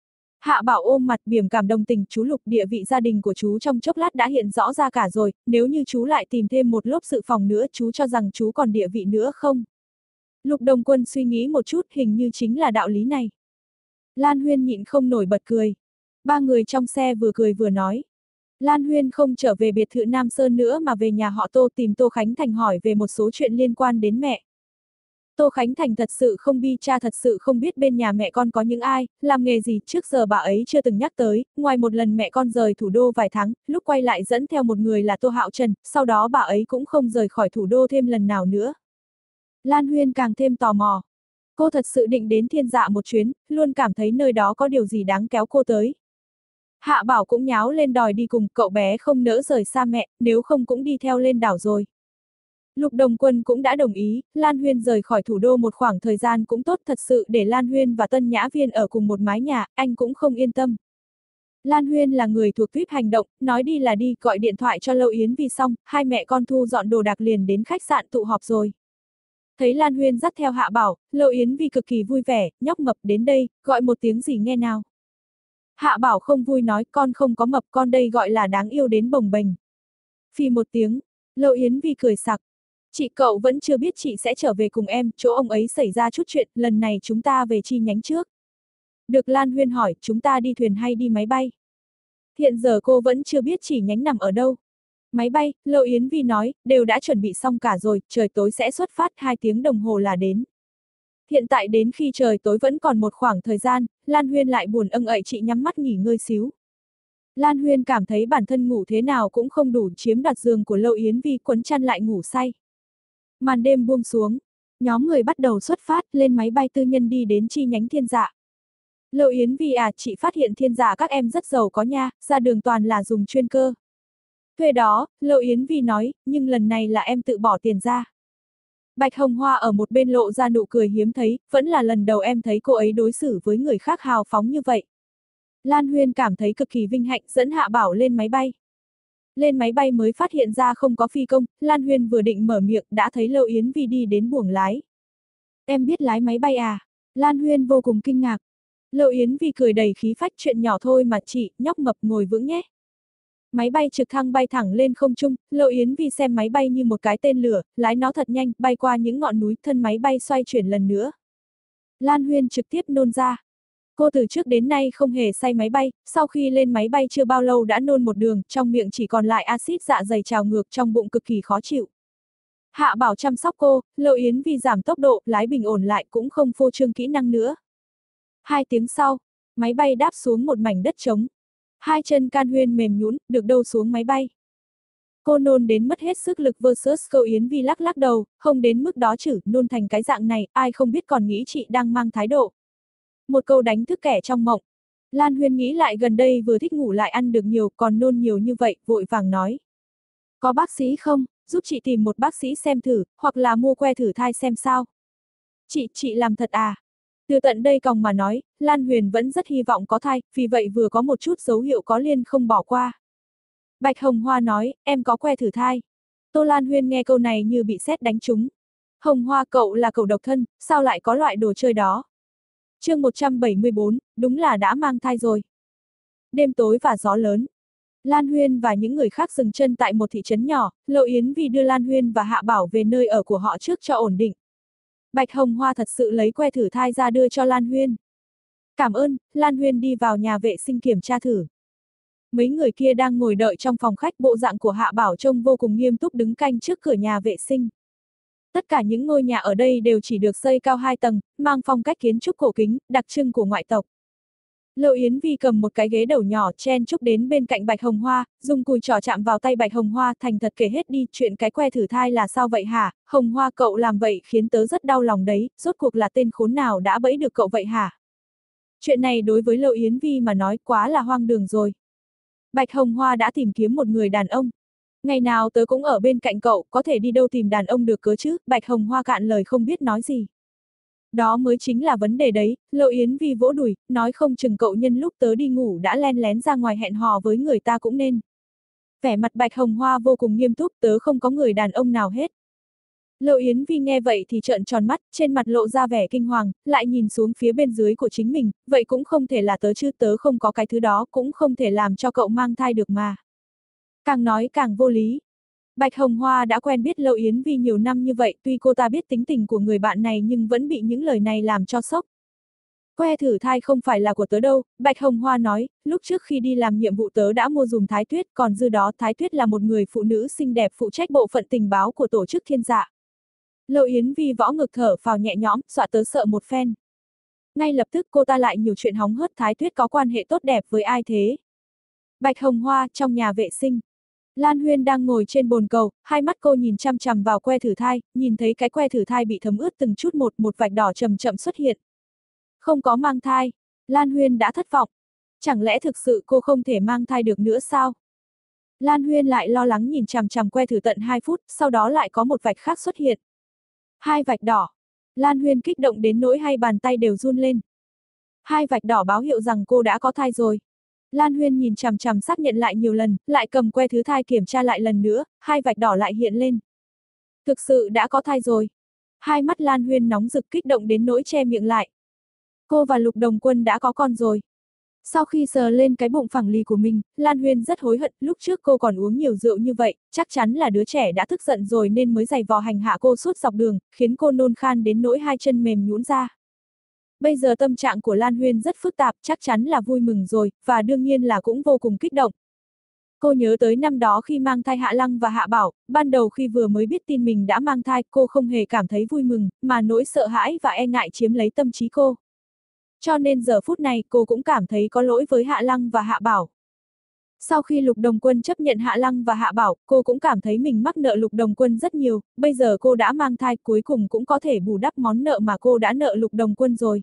Hạ Bảo ôm mặt biểu cảm đồng tình, chú Lục, địa vị gia đình của chú trong chốc lát đã hiện rõ ra cả rồi, nếu như chú lại tìm thêm một lốp dự phòng nữa, chú cho rằng chú còn địa vị nữa không? Lục Đồng Quân suy nghĩ một chút, hình như chính là đạo lý này. Lan Huyên nhịn không nổi bật cười. Ba người trong xe vừa cười vừa nói. Lan Huyên không trở về biệt thự Nam Sơn nữa mà về nhà họ Tô tìm Tô Khánh Thành hỏi về một số chuyện liên quan đến mẹ. Tô Khánh Thành thật sự không bi, cha thật sự không biết bên nhà mẹ con có những ai, làm nghề gì, trước giờ bà ấy chưa từng nhắc tới, ngoài một lần mẹ con rời thủ đô vài tháng, lúc quay lại dẫn theo một người là Tô Hạo Trần, sau đó bà ấy cũng không rời khỏi thủ đô thêm lần nào nữa. Lan Huyên càng thêm tò mò. Cô thật sự định đến Thiên Dạ một chuyến, luôn cảm thấy nơi đó có điều gì đáng kéo cô tới. Hạ Bảo cũng nháo lên đòi đi cùng, cậu bé không nỡ rời xa mẹ, nếu không cũng đi theo lên đảo rồi. Lục Đồng Quân cũng đã đồng ý, Lan Huyên rời khỏi thủ đô một khoảng thời gian cũng tốt, thật sự để Lan Huyên và Tân Nhã Viên ở cùng một mái nhà, anh cũng không yên tâm. Lan Huyên là người thuộc tuýp hành động, nói đi là đi, gọi điện thoại cho Lâu Yến Vi xong, hai mẹ con thu dọn đồ đạc liền đến khách sạn tụ họp rồi. Thấy Lan Huyên dắt theo Hạ Bảo, Lâu Yến Vi cực kỳ vui vẻ, nhóc mập đến đây, gọi một tiếng gì nghe nào. Hạ Bảo không vui nói, con không có mập, con đây gọi là đáng yêu đến bồng bềnh. Phì một tiếng, Lâu Yến Vi cười sặc. Chị cậu vẫn chưa biết chị sẽ trở về cùng em, chỗ ông ấy xảy ra chút chuyện, lần này chúng ta về chi nhánh trước. Được. Lan Huyên hỏi, chúng ta đi thuyền hay đi máy bay? Hiện giờ cô vẫn chưa biết chi nhánh nằm ở đâu. Máy bay, Lâu Yến Vi nói, đều đã chuẩn bị xong cả rồi, trời tối sẽ xuất phát, hai tiếng đồng hồ là đến. Hiện tại đến khi trời tối vẫn còn một khoảng thời gian, Lan Huyên lại buồn âng ậy, chị nhắm mắt nghỉ ngơi xíu. Lan Huyên cảm thấy bản thân ngủ thế nào cũng không đủ, chiếm đoạt giường của Lâu Yến Vi, quấn chăn lại ngủ say. Màn đêm buông xuống, nhóm người bắt đầu xuất phát, lên máy bay tư nhân đi đến chi nhánh Thiên Dạ. Lâu Yến Vi à, chị phát hiện Thiên Dạ các em rất giàu có nha, ra đường toàn là dùng chuyên cơ. Thuê đó, Lâu Yến Vi nói, nhưng lần này là em tự bỏ tiền ra. Bạch Hồng Hoa ở một bên lộ ra nụ cười hiếm thấy, vẫn là lần đầu em thấy cô ấy đối xử với người khác hào phóng như vậy. Lan Huyên cảm thấy cực kỳ vinh hạnh, dẫn Hạ Bảo lên máy bay. Lên máy bay mới phát hiện ra không có phi công, Lan Huyên vừa định mở miệng đã thấy Lâu Yến Vi đi đến buồng lái. Em biết lái máy bay à? Lan Huyên vô cùng kinh ngạc. Lâu Yến Vi cười đầy khí phách, chuyện nhỏ thôi mà chị, nhóc mập ngồi vững nhé. Máy bay trực thăng bay thẳng lên không trung, Lâu Yến Vi xem máy bay như một cái tên lửa, lái nó thật nhanh, bay qua những ngọn núi, thân máy bay xoay chuyển lần nữa. Lan Huyên trực tiếp nôn ra. Cô từ trước đến nay không hề say máy bay, sau khi lên máy bay chưa bao lâu đã nôn một đường, trong miệng chỉ còn lại axit dạ dày trào ngược, trong bụng cực kỳ khó chịu. Hạ Bảo chăm sóc cô, Lâu Yến Vi giảm tốc độ, lái bình ổn lại, cũng không phô trương kỹ năng nữa. Hai tiếng sau, máy bay đáp xuống một mảnh đất trống. Hai chân Can Huyên mềm nhũn, được đâu xuống máy bay. Cô nôn đến mất hết sức lực versus Câu Yến Vi lắc lắc đầu, không đến mức đó chứ, nôn thành cái dạng này, ai không biết còn nghĩ chị đang mang thái độ. Một câu đánh thức kẻ trong mộng. Lan Huyên nghĩ lại gần đây vừa thích ngủ lại ăn được nhiều, còn nôn nhiều như vậy, vội vàng nói. Có bác sĩ không, giúp chị tìm một bác sĩ xem thử, hoặc là mua que thử thai xem sao. Chị, chị làm thật à? Từ tận đây còng mà nói, Lan Huyền vẫn rất hy vọng có thai, vì vậy vừa có một chút dấu hiệu có liên không bỏ qua. Bạch Hồng Hoa nói, em có que thử thai. Tô Lan Huyên nghe câu này như bị sét đánh trúng. Hồng Hoa, cậu là cậu độc thân, sao lại có loại đồ chơi đó? Chương một trăm bảy mươi bốn, đúng là đã mang thai rồi. Đêm tối và gió lớn. Lan Huyên và những người khác dừng chân tại một thị trấn nhỏ, Lâu Yến Vi đưa Lan Huyên và Hạ Bảo về nơi ở của họ trước cho ổn định. Bạch Hồng Hoa thật sự lấy que thử thai ra đưa cho Lan Huyên. Cảm ơn, Lan Huyên đi vào nhà vệ sinh kiểm tra thử. Mấy người kia đang ngồi đợi trong phòng khách, bộ dạng của Hạ Bảo trông vô cùng nghiêm túc đứng canh trước cửa nhà vệ sinh. Tất cả những ngôi nhà ở đây đều chỉ được xây cao hai tầng, mang phong cách kiến trúc cổ kính, đặc trưng của ngoại tộc. Lâu Yến Vi cầm một cái ghế đầu nhỏ chen chúc đến bên cạnh Bạch Hồng Hoa, dùng cùi trỏ chạm vào tay Bạch Hồng Hoa, thành thật kể hết đi, chuyện cái que thử thai là sao vậy hả? Hồng Hoa, cậu làm vậy khiến tớ rất đau lòng đấy, rốt cuộc là tên khốn nào đã bẫy được cậu vậy hả? Chuyện này đối với Lâu Yến Vi mà nói quá là hoang đường rồi. Bạch Hồng Hoa đã tìm kiếm một người đàn ông. Ngày nào tớ cũng ở bên cạnh cậu, có thể đi đâu tìm đàn ông được cớ chứ? Bạch Hồng Hoa cạn lời không biết nói gì. Đó mới chính là vấn đề đấy, Lâu Yến Vi vỗ đùi, nói không chừng cậu nhân lúc tớ đi ngủ đã len lén ra ngoài hẹn hò với người ta cũng nên. Vẻ mặt Bạch Hồng Hoa vô cùng nghiêm túc, tớ không có người đàn ông nào hết. Lâu Yến Vi nghe vậy thì trợn tròn mắt, trên mặt lộ ra vẻ kinh hoàng, lại nhìn xuống phía bên dưới của chính mình, vậy cũng không thể là tớ chứ, tớ không có cái thứ đó, cũng không thể làm cho cậu mang thai được mà. Càng nói càng vô lý. Bạch Hồng Hoa đã quen biết Lâu Yến Vi nhiều năm như vậy, tuy cô ta biết tính tình của người bạn này nhưng vẫn bị những lời này làm cho sốc. Que thử thai không phải là của tớ đâu, Bạch Hồng Hoa nói, lúc trước khi đi làm nhiệm vụ tớ đã mua dùm Thái Tuyết, còn dư đó Thái Tuyết là một người phụ nữ xinh đẹp phụ trách bộ phận tình báo của tổ chức Thiên Dạ. Lâu Yến Vi võ ngực thở phào nhẹ nhõm, dọa tớ sợ một phen. Ngay lập tức cô ta lại nhiều chuyện hóng hớt Thái Tuyết có quan hệ tốt đẹp với ai thế. Bạch Hồng Hoa, trong nhà vệ sinh. Lan Huyên đang ngồi trên bồn cầu, hai mắt cô nhìn chăm chằm vào que thử thai, nhìn thấy cái que thử thai bị thấm ướt từng chút một, một vạch đỏ chậm chậm xuất hiện. Không có mang thai. Lan Huyên đã thất vọng. Chẳng lẽ thực sự cô không thể mang thai được nữa sao? Lan Huyên lại lo lắng nhìn chằm chằm que thử tận hai phút, sau đó lại có một vạch khác xuất hiện. Hai vạch đỏ. Lan Huyên kích động đến nỗi hai bàn tay đều run lên. Hai vạch đỏ báo hiệu rằng cô đã có thai rồi. Lan Huyên nhìn chằm chằm xác nhận lại nhiều lần, lại cầm que thứ thai kiểm tra lại lần nữa, hai vạch đỏ lại hiện lên. Thực sự đã có thai rồi. Hai mắt Lan Huyên nóng rực kích động đến nỗi che miệng lại. Cô và Lục Đồng Quân đã có con rồi. Sau khi sờ lên cái bụng phẳng lì của mình, Lan Huyên rất hối hận, lúc trước cô còn uống nhiều rượu như vậy, chắc chắn là đứa trẻ đã tức giận rồi nên mới giày vò hành hạ cô suốt dọc đường, khiến cô nôn khan đến nỗi hai chân mềm nhũn ra. Bây giờ tâm trạng của Lan Huyên rất phức tạp, chắc chắn là vui mừng rồi, và đương nhiên là cũng vô cùng kích động. Cô nhớ tới năm đó khi mang thai Hạ Lăng và Hạ Bảo, ban đầu khi vừa mới biết tin mình đã mang thai, cô không hề cảm thấy vui mừng, mà nỗi sợ hãi và e ngại chiếm lấy tâm trí cô. Cho nên giờ phút này cô cũng cảm thấy có lỗi với Hạ Lăng và Hạ Bảo. Sau khi Lục Đồng Quân chấp nhận Hạ Lăng và Hạ Bảo, cô cũng cảm thấy mình mắc nợ Lục Đồng Quân rất nhiều, bây giờ cô đã mang thai cuối cùng cũng có thể bù đắp món nợ mà cô đã nợ Lục Đồng Quân rồi.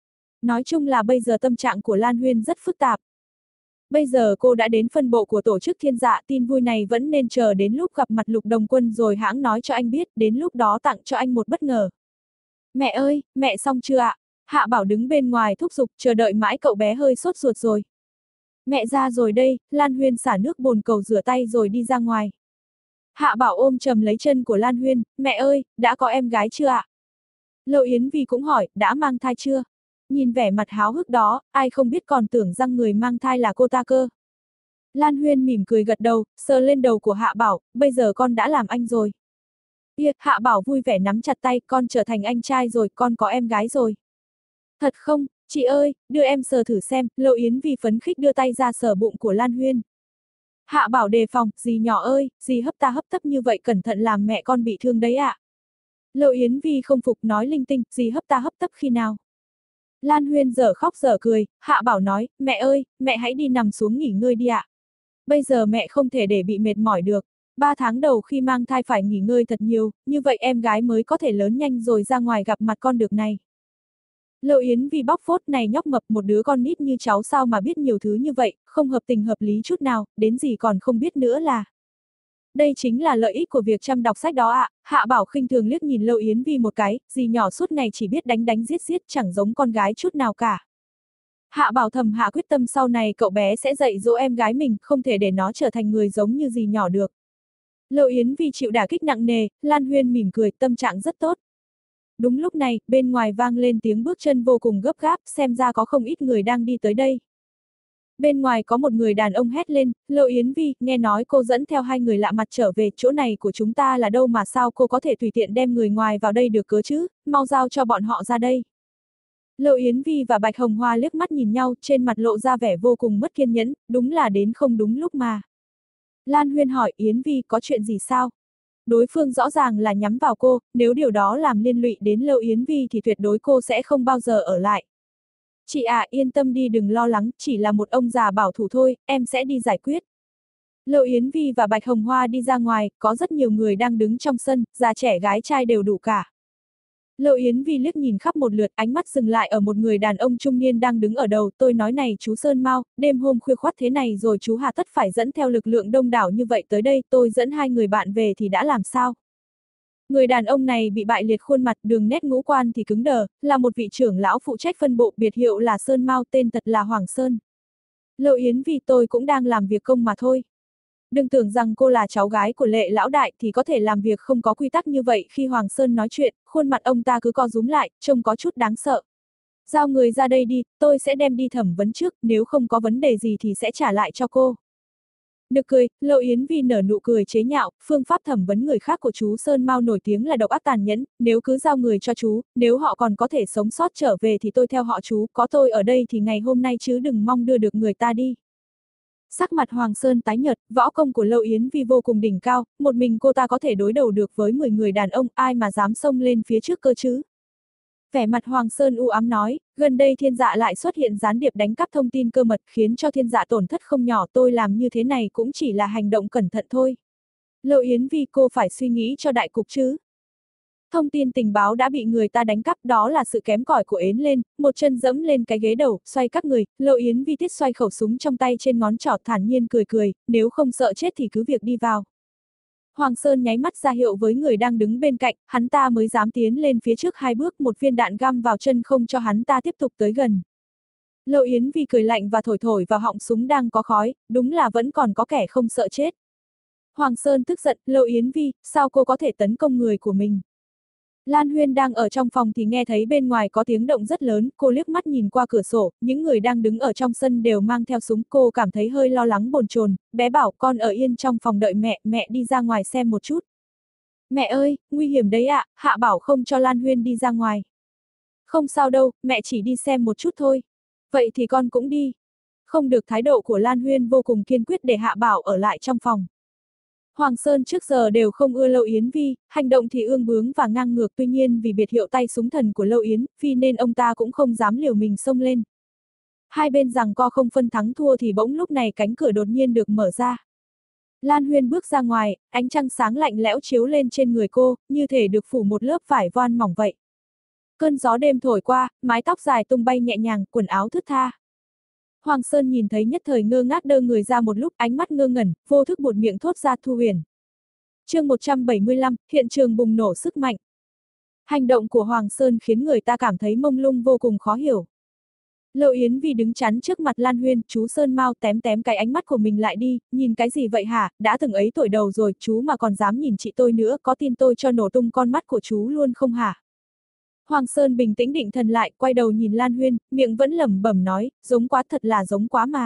Nói chung là bây giờ tâm trạng của Lan Huyên rất phức tạp. Bây giờ cô đã đến phân bộ của tổ chức Thiên Dạ, tin vui này vẫn nên chờ đến lúc gặp mặt Lục Đồng Quân rồi hãng nói cho anh biết, đến lúc đó tặng cho anh một bất ngờ. Mẹ ơi, mẹ xong chưa ạ? Hạ Bảo đứng bên ngoài thúc giục, chờ đợi mãi cậu bé hơi sốt ruột rồi. Mẹ ra rồi đây, Lan Huyên xả nước bồn cầu rửa tay rồi đi ra ngoài. Hạ Bảo ôm chầm lấy chân của Lan Huyên, mẹ ơi, đã có em gái chưa ạ? Lâu Yến Vi cũng hỏi, đã mang thai chưa? Nhìn vẻ mặt háo hức đó, ai không biết còn tưởng rằng người mang thai là cô ta cơ. Lan Huyên mỉm cười gật đầu, sờ lên đầu của Hạ Bảo, bây giờ con đã làm anh rồi. Ia, Hạ Bảo vui vẻ nắm chặt tay, con trở thành anh trai rồi, con có em gái rồi. Thật không, chị ơi, đưa em sờ thử xem, Lâu Yến Vi phấn khích đưa tay ra sờ bụng của Lan Huyên. Hạ Bảo đề phòng, dì nhỏ ơi, dì hấp ta hấp tấp như vậy cẩn thận làm mẹ con bị thương đấy ạ. À. Lâu Yến Vi không phục nói linh tinh, dì hấp ta hấp tấp khi nào. Lan Huyên dở khóc dở cười, Hạ Bảo nói, mẹ ơi, mẹ hãy đi nằm xuống nghỉ ngơi đi ạ. Bây giờ mẹ không thể để bị mệt mỏi được. Ba tháng đầu khi mang thai phải nghỉ ngơi thật nhiều, như vậy em gái mới có thể lớn nhanh rồi ra ngoài gặp mặt con được này. Lâu Yến Vi bóc phốt này nhóc mập một đứa con nít như cháu sao mà biết nhiều thứ như vậy, không hợp tình hợp lý chút nào, đến gì còn không biết nữa là. Đây chính là lợi ích của việc chăm đọc sách đó ạ, à. Hạ Bảo khinh thường liếc nhìn Lâu Yến Vi một cái, dì nhỏ suốt ngày chỉ biết đánh đánh giết giết chẳng giống con gái chút nào cả. Hạ Bảo thầm hạ quyết tâm sau này cậu bé sẽ dạy dỗ em gái mình, không thể để nó trở thành người giống như dì nhỏ được. Lâu Yến Vi chịu đả kích nặng nề, Lan Huyên mỉm cười, tâm trạng rất tốt. Đúng lúc này, bên ngoài vang lên tiếng bước chân vô cùng gấp gáp, xem ra có không ít người đang đi tới đây. Bên ngoài có một người đàn ông hét lên, Lâu Yến Vi, nghe nói cô dẫn theo hai người lạ mặt trở về, chỗ này của chúng ta là đâu mà sao cô có thể tùy tiện đem người ngoài vào đây được cớ chứ, mau giao cho bọn họ ra đây. Lâu Yến Vi và Bạch Hồng Hoa liếc mắt nhìn nhau, trên mặt lộ ra vẻ vô cùng mất kiên nhẫn, đúng là đến không đúng lúc mà. Lan Huyên hỏi, Yến Vi có chuyện gì sao? Đối phương rõ ràng là nhắm vào cô, nếu điều đó làm liên lụy đến Lâu Yến Vi thì tuyệt đối cô sẽ không bao giờ ở lại. Chị à, yên tâm đi đừng lo lắng, chỉ là một ông già bảo thủ thôi, em sẽ đi giải quyết. Lâu Yến Vi và Bạch Hồng Hoa đi ra ngoài, có rất nhiều người đang đứng trong sân, già trẻ gái trai đều đủ cả. Lâu Yến Vi liếc nhìn khắp một lượt, ánh mắt dừng lại ở một người đàn ông trung niên đang đứng ở đầu, tôi nói này chú Sơn Mao, đêm hôm khuya khoắt thế này rồi chú hà tất phải dẫn theo lực lượng đông đảo như vậy tới đây, tôi dẫn hai người bạn về thì đã làm sao? Người đàn ông này bị bại liệt khuôn mặt, đường nét ngũ quan thì cứng đờ, là một vị trưởng lão phụ trách phân bộ, biệt hiệu là Sơn Mao, tên thật là Hoàng Sơn. Lâu Yến Vi, tôi cũng đang làm việc công mà thôi. Đừng tưởng rằng cô là cháu gái của Lệ lão đại thì có thể làm việc không có quy tắc như vậy. Khi Hoàng Sơn nói chuyện, khuôn mặt ông ta cứ co rúm lại, trông có chút đáng sợ. Giao người ra đây đi, tôi sẽ đem đi thẩm vấn trước, nếu không có vấn đề gì thì sẽ trả lại cho cô. Nực cười, Lâu Yến Vi nở nụ cười chế nhạo, phương pháp thẩm vấn người khác của chú Sơn Mao nổi tiếng là độc ác tàn nhẫn, nếu cứ giao người cho chú, nếu họ còn có thể sống sót trở về thì tôi theo họ chú, có tôi ở đây thì ngày hôm nay chứ đừng mong đưa được người ta đi. Sắc mặt Hoàng Sơn tái nhợt, võ công của Lâu Yến Vi vô cùng đỉnh cao, một mình cô ta có thể đối đầu được với mười người đàn ông, ai mà dám xông lên phía trước cơ chứ. Vẻ mặt Hoàng Sơn u ám nói, gần đây Thiên Dạ lại xuất hiện gián điệp đánh cắp thông tin cơ mật khiến cho Thiên Dạ tổn thất không nhỏ, tôi làm như thế này cũng chỉ là hành động cẩn thận thôi. Lâu Yến Vi, cô phải suy nghĩ cho đại cục chứ. Thông tin tình báo đã bị người ta đánh cắp, đó là sự kém cỏi của Ến lên, một chân dẫm lên cái ghế đầu, xoay các người, Lâu Yến Vi tiết xoay khẩu súng trong tay trên ngón trỏ, thản nhiên cười cười, nếu không sợ chết thì cứ việc đi vào. Hoàng Sơn nháy mắt ra hiệu với người đang đứng bên cạnh, hắn ta mới dám tiến lên phía trước hai bước, một viên đạn găm vào chân không cho hắn ta tiếp tục tới gần. Lâu Yến Vi cười lạnh và thổi thổi vào họng súng đang có khói, đúng là vẫn còn có kẻ không sợ chết. Hoàng Sơn tức giận, Lâu Yến Vi, sao cô có thể tấn công người của mình? Lan Huyên đang ở trong phòng thì nghe thấy bên ngoài có tiếng động rất lớn, cô liếc mắt nhìn qua cửa sổ, những người đang đứng ở trong sân đều mang theo súng, cô cảm thấy hơi lo lắng bồn chồn, bé bảo con ở yên trong phòng đợi mẹ, mẹ đi ra ngoài xem một chút. Mẹ ơi, nguy hiểm đấy ạ, à, Hạ bảo không cho Lan Huyên đi ra ngoài. Không sao đâu, mẹ chỉ đi xem một chút thôi. Vậy thì con cũng đi. Không được, thái độ của Lan Huyên vô cùng kiên quyết để Hạ bảo ở lại trong phòng. Hoàng Sơn trước giờ đều không ưa Lâu Yến Vi, hành động thì ương bướng và ngang ngược, tuy nhiên vì biệt hiệu tay súng thần của Lâu Yến Vi nên ông ta cũng không dám liều mình xông lên. Hai bên giằng co không phân thắng thua thì bỗng lúc này cánh cửa đột nhiên được mở ra. Lan Huyên bước ra ngoài, ánh trăng sáng lạnh lẽo chiếu lên trên người cô, như thể được phủ một lớp vải voan mỏng vậy. Cơn gió đêm thổi qua, mái tóc dài tung bay nhẹ nhàng, quần áo thướt tha. Hoàng Sơn nhìn thấy nhất thời ngơ ngác đơ người ra một lúc, ánh mắt ngơ ngẩn, vô thức buột miệng thốt ra Thu Huyền. Chương một trăm bảy mươi lăm, hiện trường bùng nổ sức mạnh. Hành động của Hoàng Sơn khiến người ta cảm thấy mông lung vô cùng khó hiểu. Lâu Yến Vi đứng chắn trước mặt Lan Huyên, chú Sơn Mao tém tém cái ánh mắt của mình lại đi, nhìn cái gì vậy hả, đã từng ấy tuổi đầu rồi, chú mà còn dám nhìn chị tôi nữa, có tin tôi cho nổ tung con mắt của chú luôn không hả? Hoàng Sơn bình tĩnh định thần lại, quay đầu nhìn Lan Huyên, miệng vẫn lẩm bẩm nói, giống quá, thật là giống quá mà.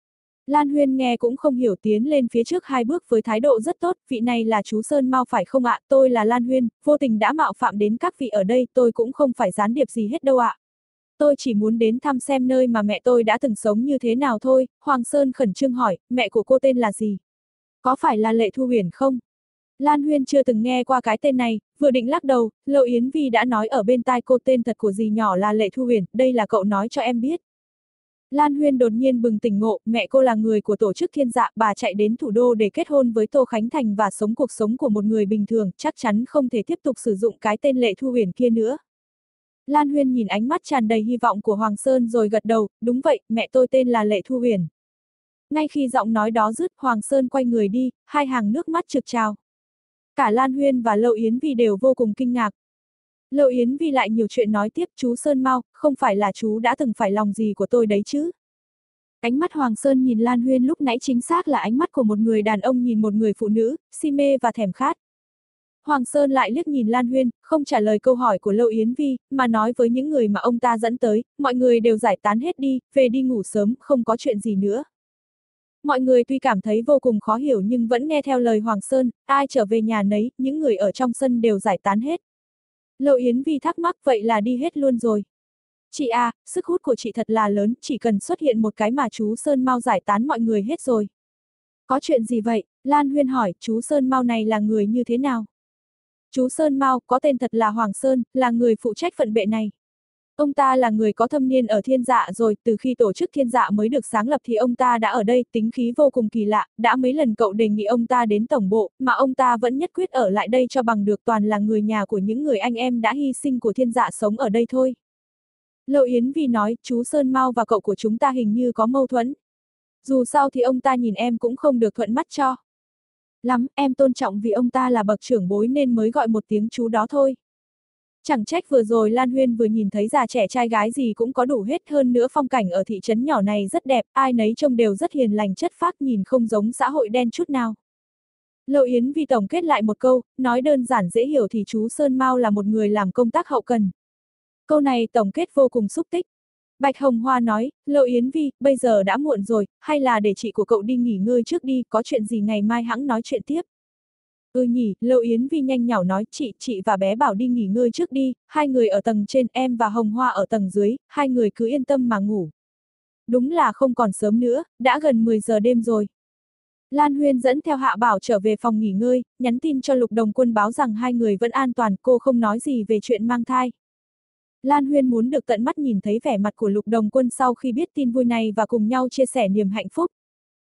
Lan Huyên nghe cũng không hiểu, tiến lên phía trước hai bước với thái độ rất tốt, vị này là chú Sơn Mao phải không ạ, tôi là Lan Huyên, vô tình đã mạo phạm đến các vị ở đây, tôi cũng không phải gián điệp gì hết đâu ạ. Tôi chỉ muốn đến thăm xem nơi mà mẹ tôi đã từng sống như thế nào thôi. Hoàng Sơn khẩn trương hỏi, mẹ của cô tên là gì? Có phải là Lệ Thu Huyền không? Lan Huyên chưa từng nghe qua cái tên này, vừa định lắc đầu, Lâu Yến Vi đã nói ở bên tai cô tên thật của dì nhỏ là Lệ Thu Huyền, đây là cậu nói cho em biết. Lan Huyên đột nhiên bừng tỉnh ngộ, mẹ cô là người của tổ chức Thiên Dạ, bà chạy đến thủ đô để kết hôn với Tô Khánh Thành và sống cuộc sống của một người bình thường, chắc chắn không thể tiếp tục sử dụng cái tên Lệ Thu Huyền kia nữa. Lan Huyên nhìn ánh mắt tràn đầy hy vọng của Hoàng Sơn rồi gật đầu, đúng vậy, mẹ tôi tên là Lệ Thu Huyền. Ngay khi giọng nói đó dứt, Hoàng Sơn quay người đi, hai hàng nước mắt trực trào. Cả Lan Huyên và Lâu Yến Vi đều vô cùng kinh ngạc. Lâu Yến Vi lại nhiều chuyện nói tiếp, chú Sơn Mao, không phải là chú đã từng phải lòng gì của tôi đấy chứ? Ánh mắt Hoàng Sơn nhìn Lan Huyên lúc nãy chính xác là ánh mắt của một người đàn ông nhìn một người phụ nữ, si mê và thèm khát. Hoàng Sơn lại liếc nhìn Lan Huyên, không trả lời câu hỏi của Lâu Yến Vi, mà nói với những người mà ông ta dẫn tới, mọi người đều giải tán hết đi, về đi ngủ sớm, không có chuyện gì nữa. Mọi người tuy cảm thấy vô cùng khó hiểu nhưng vẫn nghe theo lời Hoàng Sơn, ai trở về nhà nấy, những người ở trong sân đều giải tán hết. Lâu Yến Vi thắc mắc, vậy là đi hết luôn rồi. Chị à, sức hút của chị thật là lớn, chỉ cần xuất hiện một cái mà chú Sơn Mao giải tán mọi người hết rồi. Có chuyện gì vậy? Lan Huyên hỏi, chú Sơn Mao này là người như thế nào? Chú Sơn Mao, có tên thật là Hoàng Sơn, là người phụ trách phận bệ này. Ông ta là người có thâm niên ở Thiên Dạ rồi, từ khi tổ chức Thiên Dạ mới được sáng lập thì ông ta đã ở đây, tính khí vô cùng kỳ lạ, đã mấy lần cậu đề nghị ông ta đến tổng bộ, mà ông ta vẫn nhất quyết ở lại đây cho bằng được, toàn là người nhà của những người anh em đã hy sinh của Thiên Dạ sống ở đây thôi. Lâu Yến Vi nói, chú Sơn Mao và cậu của chúng ta hình như có mâu thuẫn. Dù sao thì ông ta nhìn em cũng không được thuận mắt cho. Lắm, em tôn trọng vì ông ta là bậc trưởng bối nên mới gọi một tiếng chú đó thôi. Chẳng trách vừa rồi Lan Huyên vừa nhìn thấy già trẻ trai gái gì cũng có đủ hết, hơn nữa phong cảnh ở thị trấn nhỏ này rất đẹp, ai nấy trông đều rất hiền lành chất phác, nhìn không giống xã hội đen chút nào. Lộ Yến Vi tổng kết lại một câu, nói đơn giản dễ hiểu thì chú Sơn Mao là một người làm công tác hậu cần. Câu này tổng kết vô cùng xúc tích. Bạch Hồng Hoa nói, Lộ Yến Vi, bây giờ đã muộn rồi, hay là để chị của cậu đi nghỉ ngơi trước đi, có chuyện gì ngày mai hẵng nói chuyện tiếp. Ừ nhỉ, Lộ Yến Vi nhanh nhảu nói, chị, chị và bé Bảo đi nghỉ ngơi trước đi, hai người ở tầng trên, em và Hồng Hoa ở tầng dưới, hai người cứ yên tâm mà ngủ. Đúng là không còn sớm nữa, đã gần mười giờ đêm rồi. Lan Huyên dẫn theo Hạ Bảo trở về phòng nghỉ ngơi, nhắn tin cho Lục Đồng Quân báo rằng hai người vẫn an toàn, cô không nói gì về chuyện mang thai. Lan Huyên muốn được tận mắt nhìn thấy vẻ mặt của Lục Đồng Quân sau khi biết tin vui này và cùng nhau chia sẻ niềm hạnh phúc.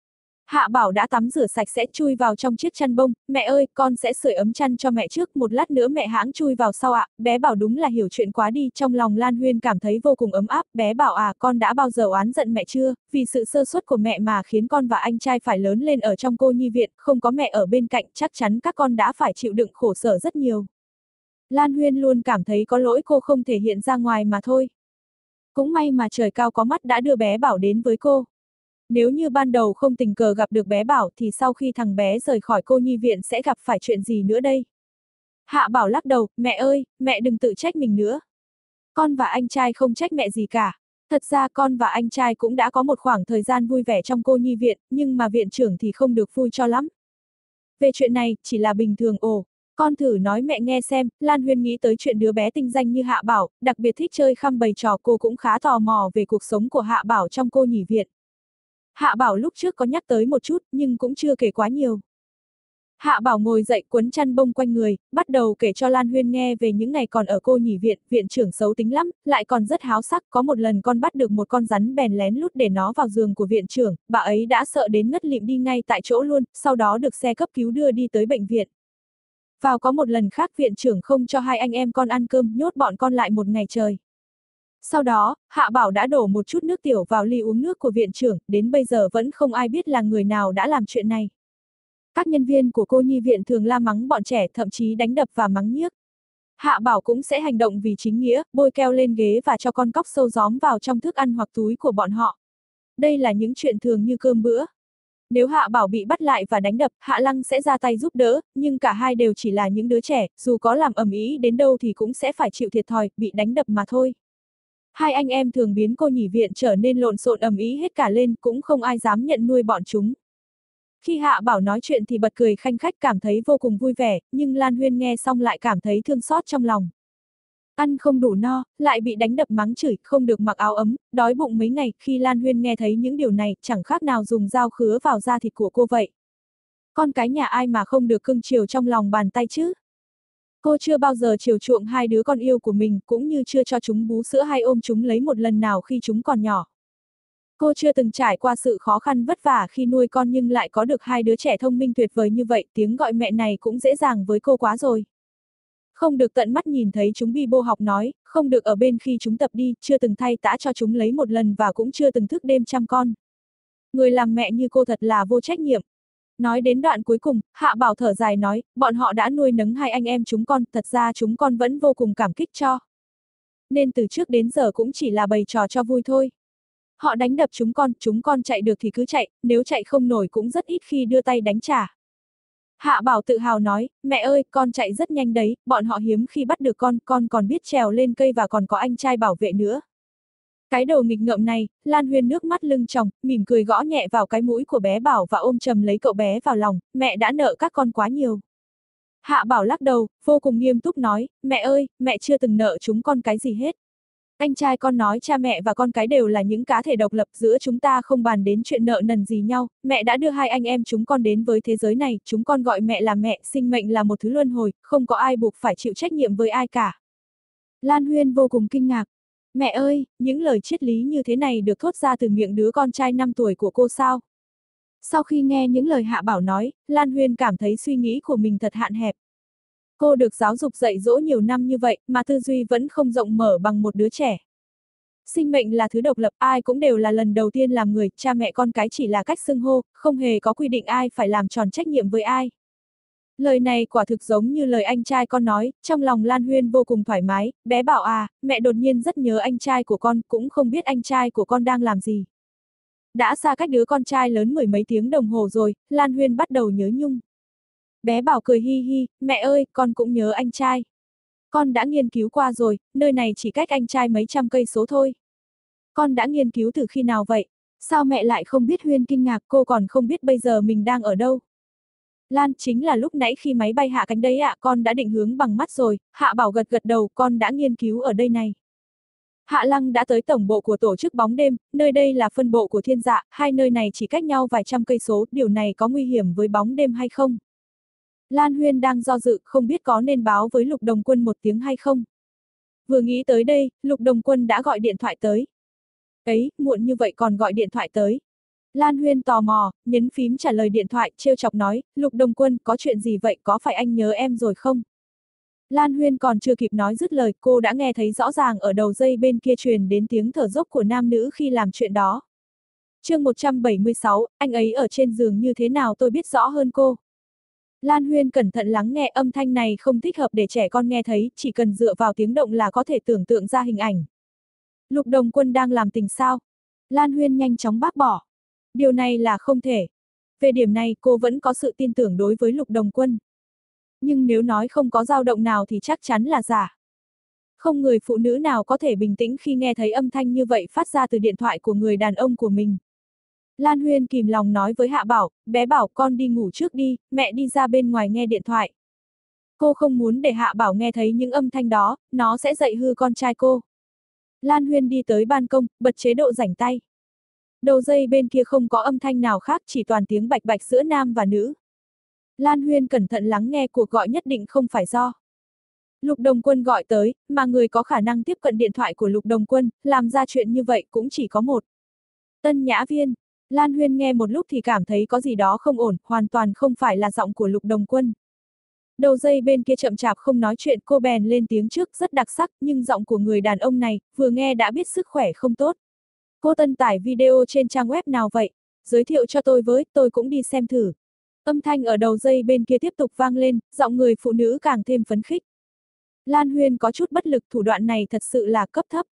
Hạ Bảo đã tắm rửa sạch sẽ chui vào trong chiếc chăn bông, mẹ ơi, con sẽ sưởi ấm chăn cho mẹ trước, một lát nữa mẹ hãng chui vào sau ạ, à. Bé Bảo đúng là hiểu chuyện quá đi, trong lòng Lan Huyên cảm thấy vô cùng ấm áp, bé Bảo à, con đã bao giờ oán giận mẹ chưa, vì sự sơ suất của mẹ mà khiến con và anh trai phải lớn lên ở trong cô nhi viện, không có mẹ ở bên cạnh, chắc chắn các con đã phải chịu đựng khổ sở rất nhiều. Lan Huyên luôn cảm thấy có lỗi cô không thể hiện ra ngoài mà thôi. Cũng may mà trời cao có mắt đã đưa bé Bảo đến với cô. Nếu như ban đầu không tình cờ gặp được bé Bảo thì sau khi thằng bé rời khỏi cô nhi viện sẽ gặp phải chuyện gì nữa đây? Hạ Bảo lắc đầu, mẹ ơi, mẹ đừng tự trách mình nữa. Con và anh trai không trách mẹ gì cả. Thật ra con và anh trai cũng đã có một khoảng thời gian vui vẻ trong cô nhi viện, nhưng mà viện trưởng thì không được vui cho lắm. Về chuyện này, chỉ là bình thường ồ. Con thử nói mẹ nghe xem, Lan Huyên nghĩ tới chuyện đứa bé tinh danh như Hạ Bảo, đặc biệt thích chơi khăm bày trò, cô cũng khá tò mò về cuộc sống của Hạ Bảo trong cô nhi viện. Hạ Bảo lúc trước có nhắc tới một chút, nhưng cũng chưa kể quá nhiều. Hạ Bảo ngồi dậy quấn chăn bông quanh người, bắt đầu kể cho Lan Huyên nghe về những ngày còn ở cô nhi viện, viện trưởng xấu tính lắm, lại còn rất háo sắc, có một lần con bắt được một con rắn bèn lén lút để nó vào giường của viện trưởng, bà ấy đã sợ đến ngất lịm đi ngay tại chỗ luôn, sau đó được xe cấp cứu đưa đi tới bệnh viện. Vào có một lần khác viện trưởng không cho hai anh em con ăn cơm, nhốt bọn con lại một ngày trời. Sau đó, Hạ Bảo đã đổ một chút nước tiểu vào ly uống nước của viện trưởng, đến bây giờ vẫn không ai biết là người nào đã làm chuyện này. Các nhân viên của cô nhi viện thường la mắng bọn trẻ, thậm chí đánh đập và mắng nhiếc. Hạ Bảo cũng sẽ hành động vì chính nghĩa, bôi keo lên ghế và cho con cóc sâu gióm vào trong thức ăn hoặc túi của bọn họ. Đây là những chuyện thường như cơm bữa. Nếu Hạ Bảo bị bắt lại và đánh đập, Hạ Lăng sẽ ra tay giúp đỡ, nhưng cả hai đều chỉ là những đứa trẻ, dù có làm ầm ĩ đến đâu thì cũng sẽ phải chịu thiệt thòi, bị đánh đập mà thôi. Hai anh em thường biến cô nhi viện trở nên lộn xộn ầm ĩ hết cả lên, cũng không ai dám nhận nuôi bọn chúng. Khi Hạ Bảo nói chuyện thì bật cười khanh khách, cảm thấy vô cùng vui vẻ, nhưng Lan Huyên nghe xong lại cảm thấy thương xót trong lòng. Ăn không đủ no, lại bị đánh đập mắng chửi, không được mặc áo ấm, đói bụng mấy ngày, khi Lan Huyên nghe thấy những điều này, chẳng khác nào dùng dao khứa vào da thịt của cô vậy. Con cái nhà ai mà không được cưng chiều trong lòng bàn tay chứ? Cô chưa bao giờ chiều chuộng hai đứa con yêu của mình, cũng như chưa cho chúng bú sữa hay ôm chúng lấy một lần nào khi chúng còn nhỏ. Cô chưa từng trải qua sự khó khăn vất vả khi nuôi con nhưng lại có được hai đứa trẻ thông minh tuyệt vời như vậy, tiếng gọi mẹ này cũng dễ dàng với cô quá rồi. Không được tận mắt nhìn thấy chúng bi bô học nói, không được ở bên khi chúng tập đi, chưa từng thay tã cho chúng lấy một lần và cũng chưa từng thức đêm chăm con. Người làm mẹ như cô thật là vô trách nhiệm. Nói đến đoạn cuối cùng, Hạ Bảo thở dài nói, bọn họ đã nuôi nấng hai anh em chúng con, thật ra chúng con vẫn vô cùng cảm kích cho. Nên từ trước đến giờ cũng chỉ là bày trò cho vui thôi. Họ đánh đập chúng con, chúng con chạy được thì cứ chạy, nếu chạy không nổi cũng rất ít khi đưa tay đánh trả. Hạ Bảo tự hào nói, mẹ ơi, con chạy rất nhanh đấy, bọn họ hiếm khi bắt được con, con còn biết trèo lên cây và còn có anh trai bảo vệ nữa. Cái đầu nghịch ngợm này, Lan Huyên nước mắt lưng tròng, mỉm cười gõ nhẹ vào cái mũi của bé Bảo và ôm chầm lấy cậu bé vào lòng, mẹ đã nợ các con quá nhiều. Hạ Bảo lắc đầu, vô cùng nghiêm túc nói, mẹ ơi, mẹ chưa từng nợ chúng con cái gì hết. Anh trai con nói cha mẹ và con cái đều là những cá thể độc lập, giữa chúng ta không bàn đến chuyện nợ nần gì nhau, mẹ đã đưa hai anh em chúng con đến với thế giới này, chúng con gọi mẹ là mẹ, sinh mệnh là một thứ luân hồi, không có ai buộc phải chịu trách nhiệm với ai cả. Lan Huyên vô cùng kinh ngạc. Mẹ ơi, những lời triết lý như thế này được thốt ra từ miệng đứa con trai năm tuổi của cô sao? Sau khi nghe những lời Hạ Bảo nói, Lan Huyên cảm thấy suy nghĩ của mình thật hạn hẹp. Cô được giáo dục dạy dỗ nhiều năm như vậy, mà tư duy vẫn không rộng mở bằng một đứa trẻ. Sinh mệnh là thứ độc lập, ai cũng đều là lần đầu tiên làm người, cha mẹ con cái chỉ là cách xưng hô, không hề có quy định ai phải làm tròn trách nhiệm với ai. Lời này quả thực giống như lời anh trai con nói, trong lòng Lan Huyên vô cùng thoải mái, bé bảo à, mẹ đột nhiên rất nhớ anh trai của con, cũng không biết anh trai của con đang làm gì. Đã xa cách đứa con trai lớn mười mấy tiếng đồng hồ rồi, Lan Huyên bắt đầu nhớ nhung. Bé bảo cười hi hi, mẹ ơi, con cũng nhớ anh trai. Con đã nghiên cứu qua rồi, nơi này chỉ cách anh trai mấy trăm cây số thôi. Con đã nghiên cứu từ khi nào vậy? Sao mẹ lại không biết? Huyên kinh ngạc, cô còn không biết bây giờ mình đang ở đâu. Lan, chính là lúc nãy khi máy bay hạ cánh đấy ạ, à, con đã định hướng bằng mắt rồi. Hạ Bảo gật gật đầu, con đã nghiên cứu ở đây này. Hạ Lăng đã tới tổng bộ của tổ chức bóng đêm, nơi đây là phân bộ của Thiên Dạ, hai nơi này chỉ cách nhau vài trăm cây số, điều này có nguy hiểm với bóng đêm hay không? Lan Huyên đang do dự, không biết có nên báo với Lục Đồng Quân một tiếng hay không. Vừa nghĩ tới đây, Lục Đồng Quân đã gọi điện thoại tới. Ấy, muộn như vậy còn gọi điện thoại tới. Lan Huyên tò mò, nhấn phím trả lời điện thoại, trêu chọc nói, Lục Đồng Quân, có chuyện gì vậy, có phải anh nhớ em rồi không? Lan Huyên còn chưa kịp nói dứt lời, cô đã nghe thấy rõ ràng ở đầu dây bên kia truyền đến tiếng thở dốc của nam nữ khi làm chuyện đó. chương một trăm bảy mươi sáu, anh ấy ở trên giường như thế nào tôi biết rõ hơn cô. Lan Huyên cẩn thận lắng nghe, âm thanh này không thích hợp để trẻ con nghe thấy, chỉ cần dựa vào tiếng động là có thể tưởng tượng ra hình ảnh. Lục Đồng Quân đang làm tình sao? Lan Huyên nhanh chóng bác bỏ. Điều này là không thể. Về điểm này cô vẫn có sự tin tưởng đối với Lục Đồng Quân. Nhưng nếu nói không có dao động nào thì chắc chắn là giả. Không người phụ nữ nào có thể bình tĩnh khi nghe thấy âm thanh như vậy phát ra từ điện thoại của người đàn ông của mình. Lan Huyên kìm lòng nói với Hạ Bảo, bé Bảo con đi ngủ trước đi, mẹ đi ra bên ngoài nghe điện thoại. Cô không muốn để Hạ Bảo nghe thấy những âm thanh đó, nó sẽ dậy hư con trai cô. Lan Huyên đi tới ban công, bật chế độ rảnh tay. Đầu dây bên kia không có âm thanh nào khác, chỉ toàn tiếng bạch bạch giữa nam và nữ. Lan Huyên cẩn thận lắng nghe, cuộc gọi nhất định không phải do Lục Đồng Quân gọi tới, mà người có khả năng tiếp cận điện thoại của Lục Đồng Quân, làm ra chuyện như vậy cũng chỉ có một. Tân Nhã Viên. Lan Huyên nghe một lúc thì cảm thấy có gì đó không ổn, hoàn toàn không phải là giọng của Lục Đồng Quân. Đầu dây bên kia chậm chạp không nói chuyện, cô bèn lên tiếng trước, rất đặc sắc, nhưng giọng của người đàn ông này, vừa nghe đã biết sức khỏe không tốt. Cô Tân tải video trên trang web nào vậy? Giới thiệu cho tôi với, tôi cũng đi xem thử. Âm thanh ở đầu dây bên kia tiếp tục vang lên, giọng người phụ nữ càng thêm phấn khích. Lan Huyên có chút bất lực, thủ đoạn này thật sự là cấp thấp.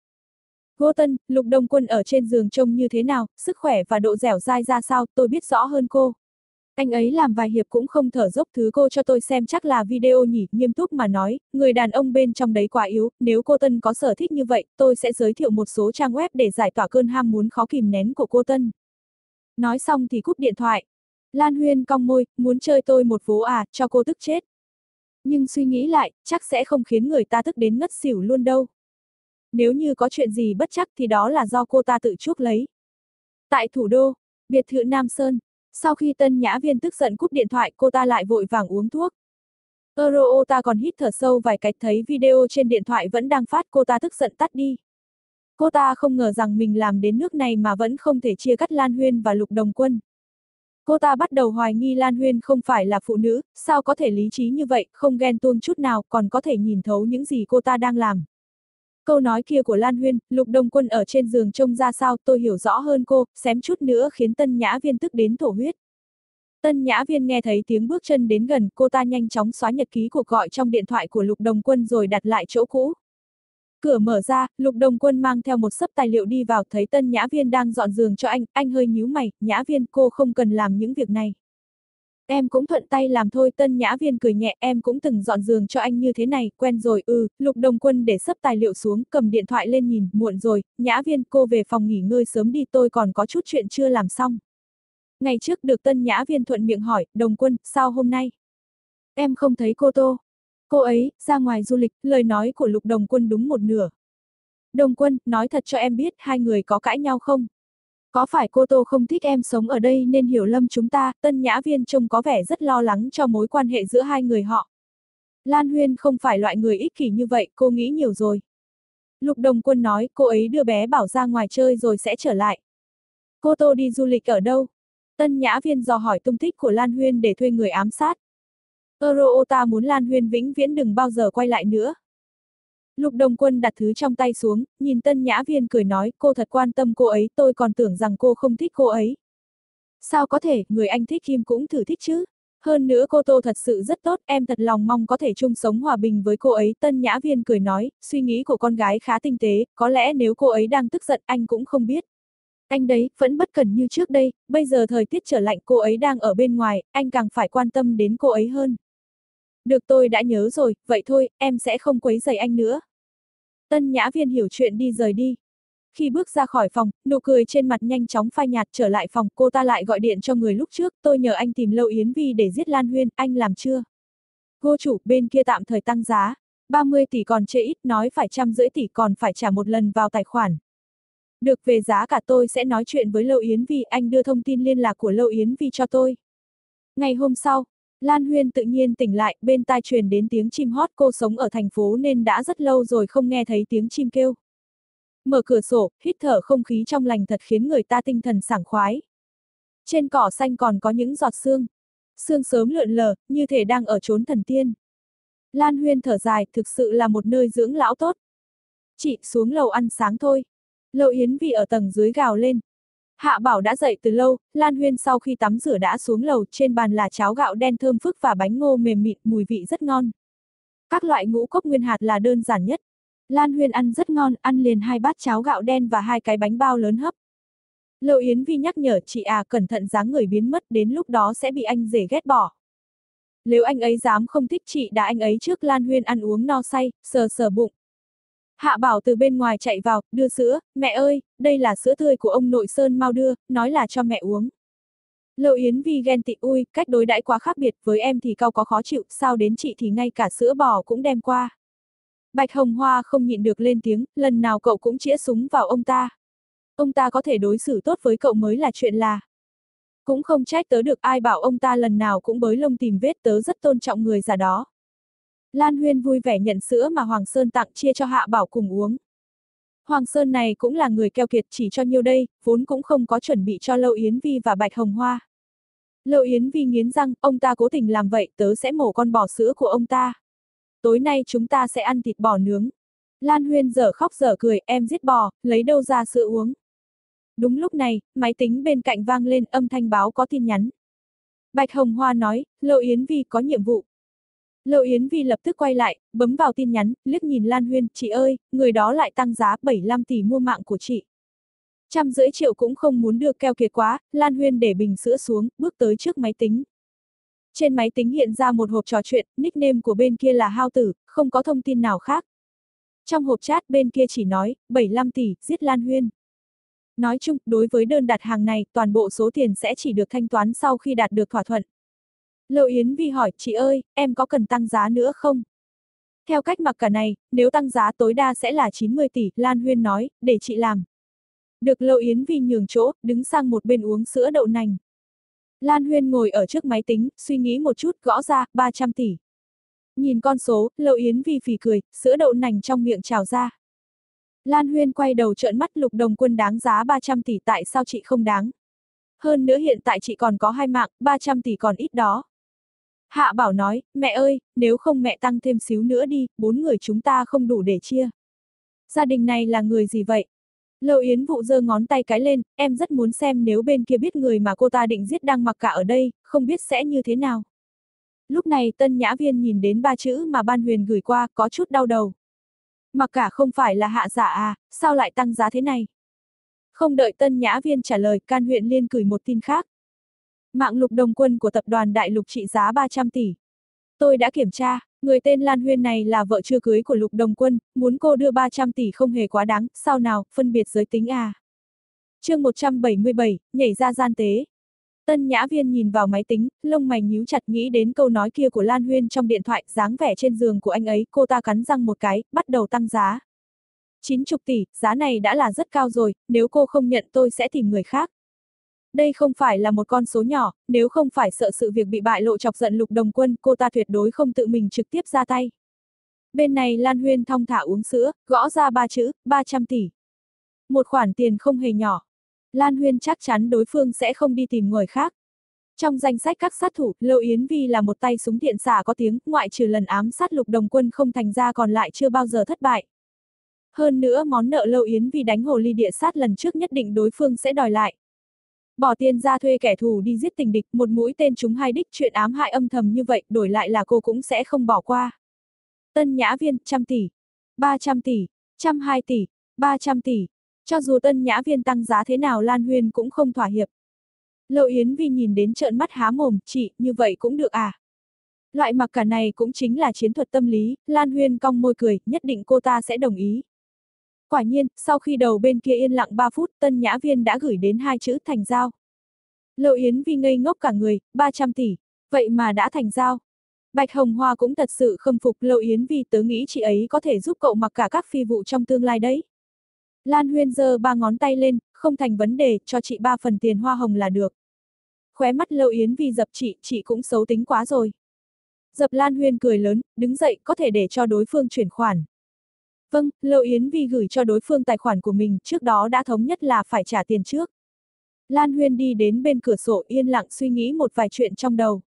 Cô Tân, Lục Đồng Quân ở trên giường trông như thế nào, sức khỏe và độ dẻo dai ra sao, tôi biết rõ hơn cô. Anh ấy làm vài hiệp cũng không thở dốc, thứ cô cho tôi xem chắc là video nhỉ, nghiêm túc mà nói, người đàn ông bên trong đấy quá yếu, nếu cô Tân có sở thích như vậy, tôi sẽ giới thiệu một số trang web để giải tỏa cơn ham muốn khó kìm nén của cô Tân. Nói xong thì cúp điện thoại. Lan Huyên cong môi, muốn chơi tôi một vố à, cho cô tức chết. Nhưng suy nghĩ lại, chắc sẽ không khiến người ta tức đến ngất xỉu luôn đâu. Nếu như có chuyện gì bất chắc thì đó là do cô ta tự chuốc lấy. Tại thủ đô, biệt thự Nam Sơn, sau khi Tân Nhã Viên tức giận cúp điện thoại, cô ta lại vội vàng uống thuốc. Euro ta còn hít thở sâu vài cái, thấy video trên điện thoại vẫn đang phát, cô ta tức giận tắt đi. Cô ta không ngờ rằng mình làm đến nước này mà vẫn không thể chia cắt Lan Huyên và Lục Đồng Quân. Cô ta bắt đầu hoài nghi Lan Huyên không phải là phụ nữ, sao có thể lý trí như vậy, không ghen tuông chút nào, còn có thể nhìn thấu những gì cô ta đang làm. Câu nói kia của Lan Huyên, Lục Đồng Quân ở trên giường trông ra sao, tôi hiểu rõ hơn cô, xém chút nữa khiến Tân Nhã Viên tức đến thổ huyết. Tân Nhã Viên nghe thấy tiếng bước chân đến gần, cô ta nhanh chóng xóa nhật ký cuộc gọi trong điện thoại của Lục Đồng Quân rồi đặt lại chỗ cũ. Cửa mở ra, Lục Đồng Quân mang theo một xấp tài liệu đi vào, thấy Tân Nhã Viên đang dọn giường cho anh, anh hơi nhíu mày, Nhã Viên, cô không cần làm những việc này. Em cũng thuận tay làm thôi, Tân Nhã Viên cười nhẹ, em cũng từng dọn giường cho anh như thế này, quen rồi, ừ, Lục Đồng Quân để xấp tài liệu xuống, cầm điện thoại lên nhìn, muộn rồi, Nhã Viên, cô về phòng nghỉ ngơi sớm đi, tôi còn có chút chuyện chưa làm xong. Ngày trước được Tân Nhã Viên thuận miệng hỏi, Đồng Quân, sao hôm nay? Em không thấy cô Tô. Cô ấy, ra ngoài du lịch, lời nói của Lục Đồng Quân đúng một nửa. Đồng Quân, nói thật cho em biết, hai người có cãi nhau không? Có phải cô Tô không thích em sống ở đây nên hiểu lầm chúng ta? Tân Nhã Viên trông có vẻ rất lo lắng cho mối quan hệ giữa hai người họ. Lan Huyên không phải loại người ích kỷ như vậy, cô nghĩ nhiều rồi. Lục Đồng Quân nói, cô ấy đưa bé Bảo ra ngoài chơi rồi sẽ trở lại. Cô Tô đi du lịch ở đâu? Tân Nhã Viên dò hỏi tung tích của Lan Huyên để thuê người ám sát. Euro ta muốn Lan Huyên vĩnh viễn đừng bao giờ quay lại nữa. Lục Đồng Quân đặt thứ trong tay xuống, nhìn Tân Nhã Viên cười nói, cô thật quan tâm cô ấy, tôi còn tưởng rằng cô không thích cô ấy. Sao có thể, người anh thích Kim cũng thử thích chứ. Hơn nữa cô Tô thật sự rất tốt, em thật lòng mong có thể chung sống hòa bình với cô ấy. Tân Nhã Viên cười nói, suy nghĩ của con gái khá tinh tế, có lẽ nếu cô ấy đang tức giận anh cũng không biết. Anh đấy, vẫn bất cẩn như trước đây, bây giờ thời tiết trở lạnh cô ấy đang ở bên ngoài, anh càng phải quan tâm đến cô ấy hơn. Được tôi đã nhớ rồi, vậy thôi, em sẽ không quấy rầy anh nữa. Tân Nhã Viên hiểu chuyện đi rời đi. Khi bước ra khỏi phòng, nụ cười trên mặt nhanh chóng phai nhạt. Trở lại phòng, cô ta lại gọi điện cho người lúc trước, tôi nhờ anh tìm Lâu Yến Vi để giết Lan Huyên, anh làm chưa? Cô chủ, bên kia tạm thời tăng giá, ba mươi tỷ còn chê ít, nói phải trăm rưỡi tỷ còn phải trả một lần vào tài khoản. Được, về giá cả tôi sẽ nói chuyện với Lâu Yến Vi, anh đưa thông tin liên lạc của Lâu Yến Vi cho tôi. Ngày hôm sau, Lan Huyên tự nhiên tỉnh lại, bên tai truyền đến tiếng chim hót. Cô sống ở thành phố nên đã rất lâu rồi không nghe thấy tiếng chim kêu. Mở cửa sổ, hít thở không khí trong lành thật khiến người ta tinh thần sảng khoái. Trên cỏ xanh còn có những giọt sương. Sương sớm lượn lờ, như thể đang ở chốn thần tiên. Lan Huyên thở dài, thực sự là một nơi dưỡng lão tốt. Chị, xuống lầu ăn sáng thôi. Lâu Yến Vi ở tầng dưới gào lên. Hạ Bảo đã dậy từ lâu, Lan Huyên sau khi tắm rửa đã xuống lầu, trên bàn là cháo gạo đen thơm phức và bánh ngô mềm mịn, mùi vị rất ngon. Các loại ngũ cốc nguyên hạt là đơn giản nhất. Lan Huyên ăn rất ngon, ăn liền hai bát cháo gạo đen và hai cái bánh bao lớn hấp. Lâu Yến Vi nhắc nhở, chị à, cẩn thận dáng người biến mất, đến lúc đó sẽ bị anh rể ghét bỏ. Nếu anh ấy dám không thích chị đã anh ấy trước. Lan Huyên ăn uống no say, sờ sờ bụng. Hạ Bảo từ bên ngoài chạy vào, đưa sữa, mẹ ơi, đây là sữa tươi của ông nội Sơn mau đưa, nói là cho mẹ uống. Lâu Yến Vi ghen tị, ui, cách đối đãi quá khác biệt, với em thì cau có khó chịu, sao đến chị thì ngay cả sữa bò cũng đem qua. Bạch Hồng Hoa không nhịn được lên tiếng, lần nào cậu cũng chĩa súng vào ông ta. Ông ta có thể đối xử tốt với cậu mới là chuyện là. Cũng không trách tớ được, ai bảo ông ta lần nào cũng bới lông tìm vết, tớ rất tôn trọng người già đó. Lan Huyên vui vẻ nhận sữa mà Hoàng Sơn tặng, chia cho Hạ Bảo cùng uống. Hoàng Sơn này cũng là người keo kiệt, chỉ cho nhiêu đây, vốn cũng không có chuẩn bị cho Lâu Yến Vi và Bạch Hồng Hoa. Lâu Yến Vi nghiến răng, ông ta cố tình làm vậy, tớ sẽ mổ con bò sữa của ông ta. Tối nay chúng ta sẽ ăn thịt bò nướng. Lan Huyên dở khóc dở cười, em giết bò, lấy đâu ra sữa uống. Đúng lúc này, máy tính bên cạnh vang lên âm thanh báo có tin nhắn. Bạch Hồng Hoa nói, Lâu Yến Vi có nhiệm vụ. Lâu Yến Vi lập tức quay lại, bấm vào tin nhắn, liếc nhìn Lan Huyên, chị ơi, người đó lại tăng giá bảy mươi lăm tỷ mua mạng của chị. Trăm rưỡi triệu cũng không muốn được, keo kiệt quá. Lan Huyên để bình sữa xuống, bước tới trước máy tính. Trên máy tính hiện ra một hộp trò chuyện, nickname của bên kia là Hao Tử, không có thông tin nào khác. Trong hộp chat bên kia chỉ nói, bảy mươi lăm tỷ, giết Lan Huyên. Nói chung, đối với đơn đặt hàng này, toàn bộ số tiền sẽ chỉ được thanh toán sau khi đạt được thỏa thuận. Lâu Yến Vi hỏi, chị ơi, em có cần tăng giá nữa không? Theo cách mặc cả này, nếu tăng giá tối đa sẽ là chín mươi tỷ, Lan Huyên nói, để chị làm. Được. Lâu Yến Vi nhường chỗ, đứng sang một bên uống sữa đậu nành. Lan Huyên ngồi ở trước máy tính, suy nghĩ một chút, gõ ra, ba trăm tỷ. Nhìn con số, Lâu Yến Vi phì cười, sữa đậu nành trong miệng trào ra. Lan Huyên quay đầu trợn mắt, Lục Đồng Quân đáng giá ba trăm tỷ, tại sao chị không đáng? Hơn nữa hiện tại chị còn có hai mạng, ba trăm tỷ còn ít đó. Hạ Bảo nói, mẹ ơi, nếu không mẹ tăng thêm xíu nữa đi, bốn người chúng ta không đủ để chia. Gia đình này là người gì vậy? Lâu Yến Vụ giơ ngón tay cái lên, em rất muốn xem nếu bên kia biết người mà cô ta định giết đang mặc cả ở đây, không biết sẽ như thế nào. Lúc này Tân Nhã Viên nhìn đến ba chữ mà Ban Huyền gửi qua, có chút đau đầu. Mặc cả không phải là hạ giả à, sao lại tăng giá thế này? Không đợi Tân Nhã Viên trả lời, Can Huyện Liên gửi một tin khác. Mạng Lục Đồng Quân của tập đoàn Đại Lục trị giá ba trăm tỷ. Tôi đã kiểm tra, người tên Lan Huyên này là vợ chưa cưới của Lục Đồng Quân, muốn cô đưa ba trăm tỷ không hề quá đáng, sao nào, phân biệt giới tính à? Chương một trăm bảy mươi bảy, nhảy ra gian tế. Tân Nhã Viên nhìn vào máy tính, lông mày nhíu chặt, nghĩ đến câu nói kia của Lan Huyên trong điện thoại, dáng vẻ trên giường của anh ấy, cô ta cắn răng một cái, bắt đầu tăng giá. chín mươi tỷ, giá này đã là rất cao rồi, nếu cô không nhận tôi sẽ tìm người khác. Đây không phải là một con số nhỏ, nếu không phải sợ sự việc bị bại lộ chọc giận Lục Đồng Quân, cô ta tuyệt đối không tự mình trực tiếp ra tay. Bên này Lan Huyên thong thả uống sữa, gõ ra ba chữ, ba trăm tỷ. Một khoản tiền không hề nhỏ. Lan Huyên chắc chắn đối phương sẽ không đi tìm người khác. Trong danh sách các sát thủ, Lâu Yến Vi là một tay súng thiện xạ có tiếng, ngoại trừ lần ám sát Lục Đồng Quân không thành ra còn lại chưa bao giờ thất bại. Hơn nữa món nợ Lâu Yến Vi đánh hồ ly địa sát lần trước nhất định đối phương sẽ đòi lại. Bỏ tiền ra thuê kẻ thù đi giết tình địch, một mũi tên trúng hai đích, chuyện ám hại âm thầm như vậy, đổi lại là cô cũng sẽ không bỏ qua. Tân Nhã Viên, trăm tỷ, ba trăm tỷ, trăm hai tỷ, ba trăm tỷ. Cho dù Tân Nhã Viên tăng giá thế nào Lan Huyên cũng không thỏa hiệp. Lộ Yến Vi nhìn đến trợn mắt há mồm, chị, như vậy cũng được à? Loại mặc cả này cũng chính là chiến thuật tâm lý, Lan Huyên cong môi cười, nhất định cô ta sẽ đồng ý. Quả nhiên, sau khi đầu bên kia yên lặng ba phút, Tân Nhã Viên đã gửi đến hai chữ thành giao. Lộ Yến Vi ngây ngốc cả người, ba trăm tỷ, vậy mà đã thành giao. Bạch Hồng Hoa cũng thật sự khâm phục Lộ Yến Vi, tớ nghĩ chị ấy có thể giúp cậu mặc cả các phi vụ trong tương lai đấy. Lan Huyên giơ ba ngón tay lên, không thành vấn đề, cho chị ba phần tiền hoa hồng là được. Khóe mắt Lộ Yến Vi dập, chị, chị cũng xấu tính quá rồi. Dập Lan Huyên cười lớn, đứng dậy, có thể để cho đối phương chuyển khoản. Vâng, Lộ Yến Vi gửi cho đối phương tài khoản của mình, trước đó đã thống nhất là phải trả tiền trước. Lan Huyên đi đến bên cửa sổ yên lặng suy nghĩ một vài chuyện trong đầu.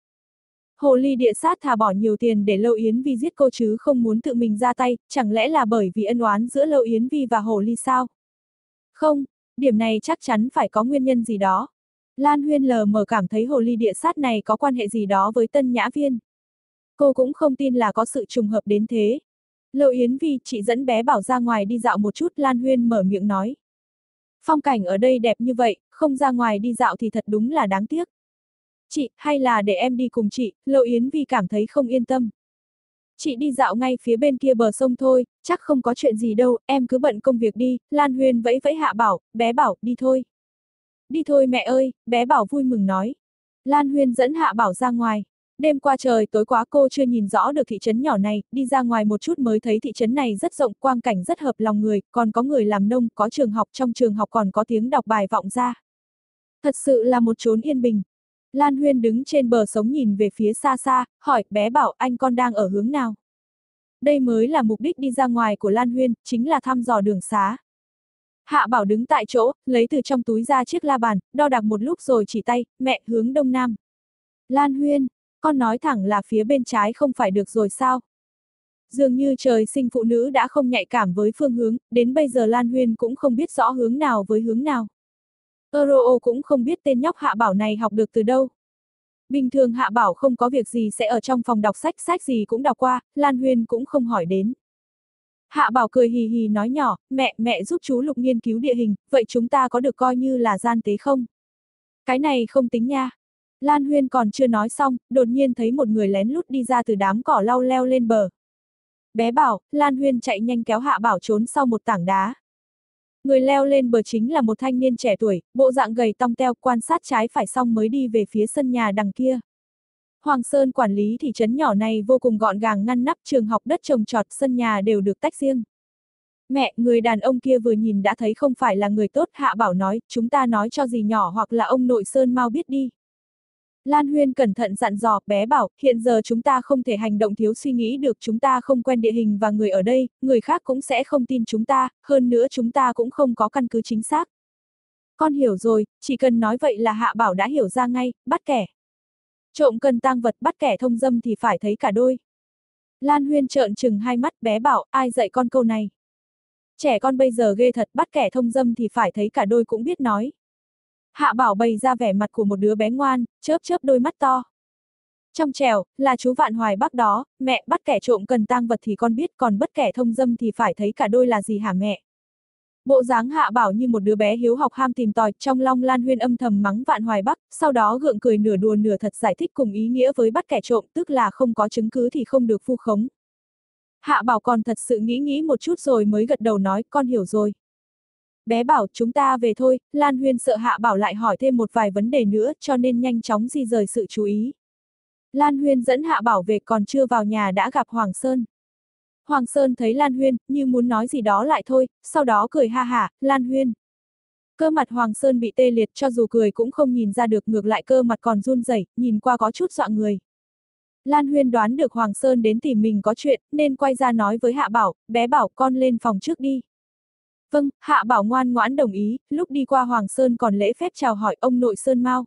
Hồ ly địa sát thà bỏ nhiều tiền để Lộ Yến Vi giết cô chứ không muốn tự mình ra tay, chẳng lẽ là bởi vì ân oán giữa Lộ Yến Vi và hồ ly sao? Không, điểm này chắc chắn phải có nguyên nhân gì đó. Lan Huyên lờ mờ cảm thấy hồ ly địa sát này có quan hệ gì đó với Tân Nhã Viên. Cô cũng không tin là có sự trùng hợp đến thế. Lộ Yến Vi, chị dẫn bé Bảo ra ngoài đi dạo một chút, Lan Huyên mở miệng nói. Phong cảnh ở đây đẹp như vậy, không ra ngoài đi dạo thì thật đúng là đáng tiếc. Chị, hay là để em đi cùng chị, Lộ Yến Vi cảm thấy không yên tâm. Chị đi dạo ngay phía bên kia bờ sông thôi, chắc không có chuyện gì đâu, em cứ bận công việc đi, Lan Huyên vẫy vẫy Hạ Bảo, bé Bảo, đi thôi. Đi thôi mẹ ơi, bé Bảo vui mừng nói. Lan Huyên dẫn Hạ Bảo ra ngoài. Đêm qua trời tối quá cô chưa nhìn rõ được thị trấn nhỏ này, đi ra ngoài một chút mới thấy thị trấn này rất rộng, quang cảnh rất hợp lòng người, còn có người làm nông, có trường học, trong trường học còn có tiếng đọc bài vọng ra. Thật sự là một chốn yên bình. Lan Huyên đứng trên bờ sống nhìn về phía xa xa, hỏi, bé Bảo, anh con đang ở hướng nào? Đây mới là mục đích đi ra ngoài của Lan Huyên, chính là thăm dò đường xá. Hạ Bảo đứng tại chỗ, lấy từ trong túi ra chiếc la bàn, đo đạc một lúc rồi chỉ tay, mẹ, hướng đông nam. Lan Huyên, con nói thẳng là phía bên trái không phải được rồi sao? Dường như trời sinh phụ nữ đã không nhạy cảm với phương hướng, đến bây giờ Lan Huyên cũng không biết rõ hướng nào với hướng nào. Euro cũng không biết tên nhóc Hạ Bảo này học được từ đâu. Bình thường Hạ Bảo không có việc gì sẽ ở trong phòng đọc sách, sách gì cũng đọc qua, Lan Huyên cũng không hỏi đến. Hạ Bảo cười hì hì nói nhỏ, mẹ, mẹ giúp chú Lục nghiên cứu địa hình, vậy chúng ta có được coi như là gian tế không? Cái này không tính nha. Lan Huyên còn chưa nói xong, đột nhiên thấy một người lén lút đi ra từ đám cỏ lau leo lên bờ. Bé Bảo, Lan Huyên chạy nhanh kéo Hạ Bảo trốn sau một tảng đá. Người leo lên bờ chính là một thanh niên trẻ tuổi, bộ dạng gầy tong teo, quan sát trái phải xong mới đi về phía sân nhà đằng kia. Hoàng Sơn quản lý thị trấn nhỏ này vô cùng gọn gàng ngăn nắp, trường học, đất trồng trọt, sân nhà đều được tách riêng. Mẹ, người đàn ông kia vừa nhìn đã thấy không phải là người tốt, Hạ Bảo nói, chúng ta nói cho dì nhỏ hoặc là ông nội Sơn mau biết đi. Lan Huyên cẩn thận dặn dò, bé Bảo, hiện giờ chúng ta không thể hành động thiếu suy nghĩ được, chúng ta không quen địa hình và người ở đây, người khác cũng sẽ không tin chúng ta, hơn nữa chúng ta cũng không có căn cứ chính xác. Con hiểu rồi, chỉ cần nói vậy là Hạ Bảo đã hiểu ra ngay, bắt kẻ. Trộm cân tang vật, bắt kẻ thông dâm thì phải thấy cả đôi. Lan Huyên trợn trừng hai mắt, bé Bảo, ai dạy con câu này? Trẻ con bây giờ ghê thật, bắt kẻ thông dâm thì phải thấy cả đôi cũng biết nói. Hạ Bảo bày ra vẻ mặt của một đứa bé ngoan, chớp chớp đôi mắt to. Trong trèo, là chú Vạn Hoài Bắc đó, mẹ, bắt kẻ trộm cần tang vật thì con biết, còn bắt kẻ thông dâm thì phải thấy cả đôi là gì hả mẹ? Bộ dáng Hạ Bảo như một đứa bé hiếu học ham tìm tòi, trong lòng Lan Huyên âm thầm mắng Vạn Hoài Bắc, sau đó gượng cười nửa đùa nửa thật giải thích cùng ý nghĩa với bắt kẻ trộm, tức là không có chứng cứ thì không được vu khống. Hạ Bảo còn thật sự nghĩ nghĩ một chút rồi mới gật đầu nói, con hiểu rồi. Bé Bảo, chúng ta về thôi, Lan Huyên sợ Hạ Bảo lại hỏi thêm một vài vấn đề nữa cho nên nhanh chóng di rời sự chú ý. Lan Huyên dẫn Hạ Bảo về, còn chưa vào nhà đã gặp Hoàng Sơn. Hoàng Sơn thấy Lan Huyên, như muốn nói gì đó lại thôi, sau đó cười ha hả, Lan Huyên. Cơ mặt Hoàng Sơn bị tê liệt, cho dù cười cũng không nhìn ra được, ngược lại cơ mặt còn run rẩy, nhìn qua có chút dọa người. Lan Huyên đoán được Hoàng Sơn đến tìm mình có chuyện, nên quay ra nói với Hạ Bảo, bé Bảo, con lên phòng trước đi. Vâng, Hạ Bảo ngoan ngoãn đồng ý, lúc đi qua Hoàng Sơn còn lễ phép chào hỏi ông nội Sơn mau.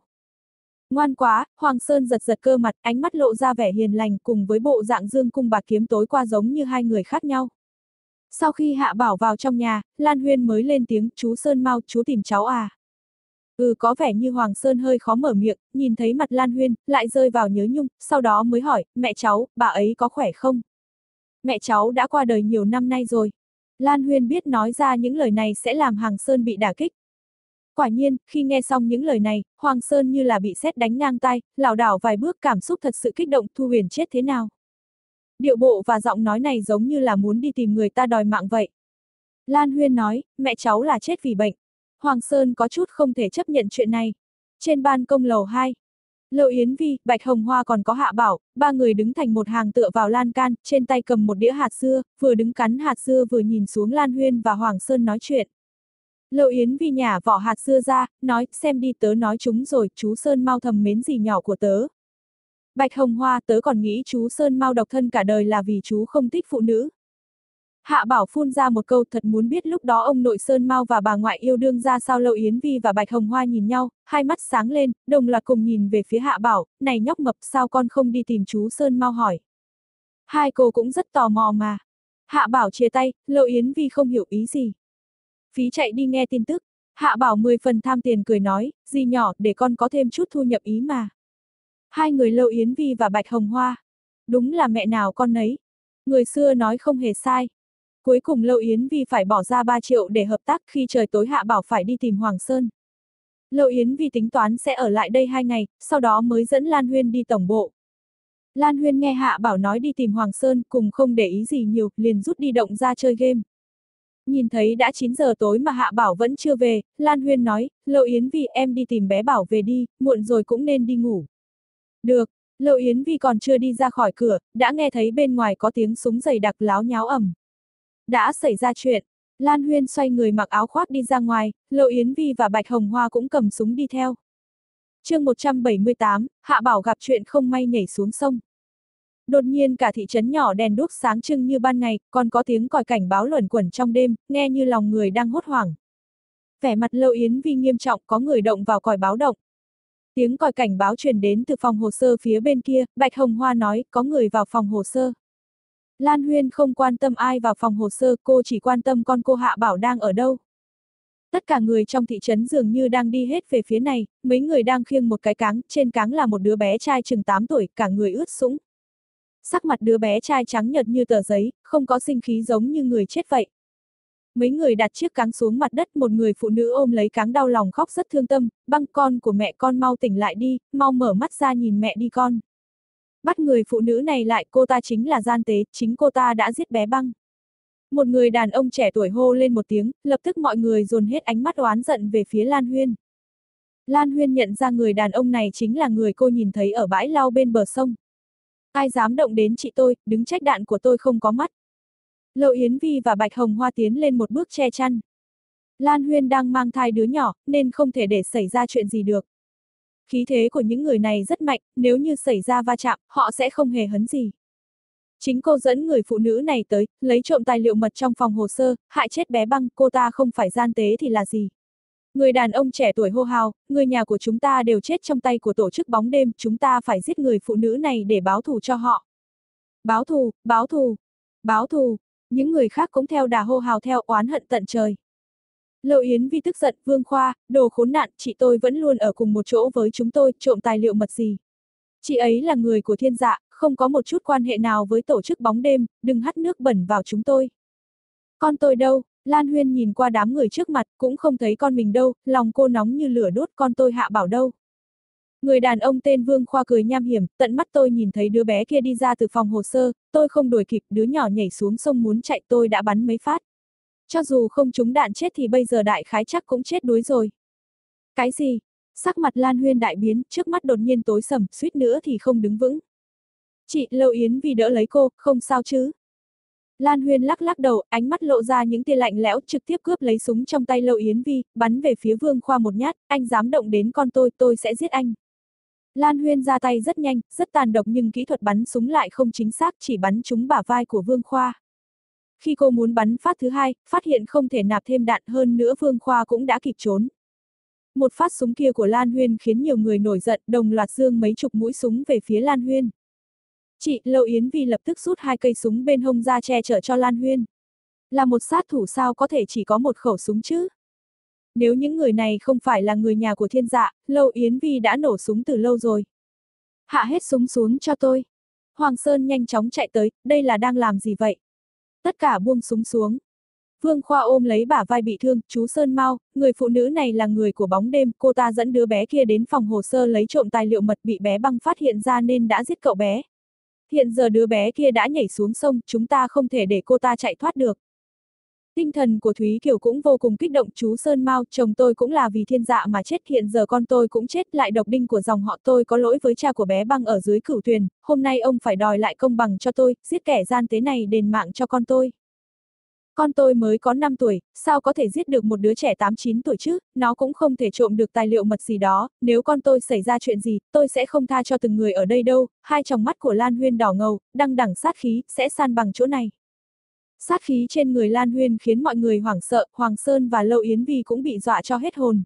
Ngoan quá, Hoàng Sơn giật giật cơ mặt, ánh mắt lộ ra vẻ hiền lành, cùng với bộ dạng dương cung bạt kiếm tối qua giống như hai người khác nhau. Sau khi Hạ Bảo vào trong nhà, Lan Huyên mới lên tiếng, chú Sơn mau, chú tìm cháu à? Ừ, có vẻ như Hoàng Sơn hơi khó mở miệng, nhìn thấy mặt Lan Huyên, lại rơi vào nhớ nhung, sau đó mới hỏi, mẹ cháu, bà ấy có khỏe không? Mẹ cháu đã qua đời nhiều năm nay rồi. Lan Huyên biết nói ra những lời này sẽ làm Hoàng Sơn bị đả kích. Quả nhiên, khi nghe xong những lời này, Hoàng Sơn như là bị sét đánh ngang tai, lảo đảo vài bước, cảm xúc thật sự kích động. Thu Huyền chết thế nào? Điệu bộ và giọng nói này giống như là muốn đi tìm người ta đòi mạng vậy. Lan Huyên nói, mẹ cháu là chết vì bệnh. Hoàng Sơn có chút không thể chấp nhận chuyện này. Trên ban công lầu hai, Lộ Yến Vi, Bạch Hồng Hoa còn có Hạ Bảo, ba người đứng thành một hàng tựa vào lan can, trên tay cầm một đĩa hạt dưa, vừa đứng cắn hạt dưa vừa nhìn xuống Lan Huyên và Hoàng Sơn nói chuyện. Lộ Yến Vi nhả vỏ hạt dưa ra, nói, xem đi, tớ nói chúng rồi, chú Sơn Mau thầm mến gì nhỏ của tớ. Bạch Hồng Hoa, tớ còn nghĩ chú Sơn Mau độc thân cả đời là vì chú không thích phụ nữ. Hạ Bảo phun ra một câu, thật muốn biết lúc đó ông nội Sơn Mau và bà ngoại yêu đương ra sao. Lộ Yến Vi và Bạch Hồng Hoa nhìn nhau, hai mắt sáng lên, đồng loạt cùng nhìn về phía Hạ Bảo, này nhóc mập, sao con không đi tìm chú Sơn Mau hỏi. Hai cô cũng rất tò mò mà. Hạ Bảo chia tay, Lộ Yến Vi không hiểu ý gì. Phí chạy đi nghe tin tức. Hạ Bảo mười phần tham tiền cười nói, dì nhỏ, để con có thêm chút thu nhập ý mà. Hai người Lộ Yến Vi và Bạch Hồng Hoa. Đúng là mẹ nào con nấy. Người xưa nói không hề sai. Cuối cùng Lộ Yến Vi phải bỏ ra ba triệu để hợp tác. Khi trời tối Hạ Bảo phải đi tìm Hoàng Sơn. Lộ Yến Vi tính toán sẽ ở lại đây hai ngày, sau đó mới dẫn Lan Huyên đi tổng bộ. Lan Huyên nghe Hạ Bảo nói đi tìm Hoàng Sơn, cùng không để ý gì nhiều, liền rút đi động ra chơi game. Nhìn thấy đã chín giờ tối mà Hạ Bảo vẫn chưa về, Lan Huyên nói, Lộ Yến Vi, em đi tìm bé Bảo về đi, muộn rồi cũng nên đi ngủ. Được. Lộ Yến Vi còn chưa đi ra khỏi cửa, đã nghe thấy bên ngoài có tiếng súng dày đặc láo nháo ầm. Đã xảy ra chuyện. Lan Huyên xoay người mặc áo khoác đi ra ngoài, Lộ Yến Vi và Bạch Hồng Hoa cũng cầm súng đi theo. chương một trăm bảy mươi tám, Hạ Bảo gặp chuyện không may nhảy xuống sông. Đột nhiên cả thị trấn nhỏ đèn đuốc sáng trưng như ban ngày, còn có tiếng còi cảnh báo luẩn quẩn trong đêm, nghe như lòng người đang hốt hoảng. Vẻ mặt Lộ Yến Vi nghiêm trọng, có người động vào còi báo động. Tiếng còi cảnh báo truyền đến từ phòng hồ sơ phía bên kia, Bạch Hồng Hoa nói, có người vào phòng hồ sơ. Lan Huyên không quan tâm ai vào phòng hồ sơ, cô chỉ quan tâm con cô Hạ Bảo đang ở đâu. Tất cả người trong thị trấn dường như đang đi hết về phía này, mấy người đang khiêng một cái cáng, trên cáng là một đứa bé trai chừng tám tuổi, cả người ướt sũng. Sắc mặt đứa bé trai trắng nhợt như tờ giấy, không có sinh khí giống như người chết vậy. Mấy người đặt chiếc cáng xuống mặt đất, một người phụ nữ ôm lấy cáng đau lòng khóc rất thương tâm, băng, con của mẹ con mau tỉnh lại đi, mau mở mắt ra nhìn mẹ đi con. Bắt người phụ nữ này lại, cô ta chính là gian tế, chính cô ta đã giết bé băng. Một người đàn ông trẻ tuổi hô lên một tiếng, lập tức mọi người dồn hết ánh mắt oán giận về phía Lan Huyên. Lan Huyên nhận ra người đàn ông này chính là người cô nhìn thấy ở bãi lau bên bờ sông. Ai dám động đến chị tôi, đứng trách đạn của tôi không có mắt. Lộ Yến Vi và Bạch Hồng Hoa tiến lên một bước che chắn. Lan Huyên đang mang thai đứa nhỏ, nên không thể để xảy ra chuyện gì được. Khí thế của những người này rất mạnh, nếu như xảy ra va chạm, họ sẽ không hề hấn gì. Chính cô dẫn người phụ nữ này tới, lấy trộm tài liệu mật trong phòng hồ sơ, hại chết bé băng, cô ta không phải gian tế thì là gì? Người đàn ông trẻ tuổi hô hào, người nhà của chúng ta đều chết trong tay của tổ chức bóng đêm, chúng ta phải giết người phụ nữ này để báo thù cho họ. Báo thù, báo thù, báo thù, những người khác cũng theo đà hô hào theo, oán hận tận trời. Lộ Yến Vi tức giận, Vương Khoa, đồ khốn nạn, chị tôi vẫn luôn ở cùng một chỗ với chúng tôi, trộm tài liệu mật gì. Chị ấy là người của Thiên Dạ, không có một chút quan hệ nào với tổ chức bóng đêm, đừng hắt nước bẩn vào chúng tôi. Con tôi đâu? Lan Huyên nhìn qua đám người trước mặt, cũng không thấy con mình đâu, lòng cô nóng như lửa đốt, con tôi Hạ Bảo đâu. Người đàn ông tên Vương Khoa cười nham hiểm, tận mắt tôi nhìn thấy đứa bé kia đi ra từ phòng hồ sơ, tôi không đuổi kịp, đứa nhỏ nhảy xuống sông muốn chạy, tôi đã bắn mấy phát. Cho dù không trúng đạn chết thì bây giờ đại khái chắc cũng chết đuối rồi. Cái gì? Sắc mặt Lan Huyên đại biến, trước mắt đột nhiên tối sầm, suýt nữa thì không đứng vững. Chị, Lộ Yến Vi đỡ lấy cô, không sao chứ? Lan Huyên lắc lắc đầu, ánh mắt lộ ra những tia lạnh lẽo, trực tiếp cướp lấy súng trong tay Lộ Yến Vi, bắn về phía Vương Khoa một nhát, anh dám động đến con tôi, tôi sẽ giết anh. Lan Huyên ra tay rất nhanh, rất tàn độc nhưng kỹ thuật bắn súng lại không chính xác, chỉ bắn trúng bả vai của Vương Khoa. Khi cô muốn bắn phát thứ hai, phát hiện không thể nạp thêm đạn, hơn nữa Vương Khoa cũng đã kịp trốn. Một phát súng kia của Lan Huyên khiến nhiều người nổi giận, đồng loạt giương mấy chục mũi súng về phía Lan Huyên. Chị, Lộ Yến Vi lập tức rút hai cây súng bên hông ra che chở cho Lan Huyên. Là một sát thủ sao có thể chỉ có một khẩu súng chứ? Nếu những người này không phải là người nhà của Thiên Dạ, Lâu Yến Vi đã nổ súng từ lâu rồi. Hạ hết súng xuống cho tôi. Hoàng Sơn nhanh chóng chạy tới, đây là đang làm gì vậy? Tất cả buông súng xuống. Vương Khoa ôm lấy bả vai bị thương, chú Sơn Mau, người phụ nữ này là người của bóng đêm, cô ta dẫn đứa bé kia đến phòng hồ sơ lấy trộm tài liệu mật, bị bé Băng phát hiện ra nên đã giết cậu bé. Hiện giờ đứa bé kia đã nhảy xuống sông, chúng ta không thể để cô ta chạy thoát được. Tinh thần của Thúy Kiều cũng vô cùng kích động, chú Sơn Mau, chồng tôi cũng là vì Thiên Dạ mà chết, hiện giờ con tôi cũng chết, lại độc đinh của dòng họ, tôi có lỗi với cha của bé Băng ở dưới Cửu Tuyền, hôm nay ông phải đòi lại công bằng cho tôi, giết kẻ gian tế này đền mạng cho con tôi. Con tôi mới có năm tuổi, sao có thể giết được một đứa trẻ tám chín tuổi chứ, nó cũng không thể trộm được tài liệu mật gì đó, nếu con tôi xảy ra chuyện gì, tôi sẽ không tha cho từng người ở đây đâu. Hai tròng mắt của Lan Huyên đỏ ngầu, đằng đằng sát khí, sẽ san bằng chỗ này. Sát khí trên người Lan Huyên khiến mọi người hoảng sợ, Hoàng Sơn và Lâu Yến Vi cũng bị dọa cho hết hồn.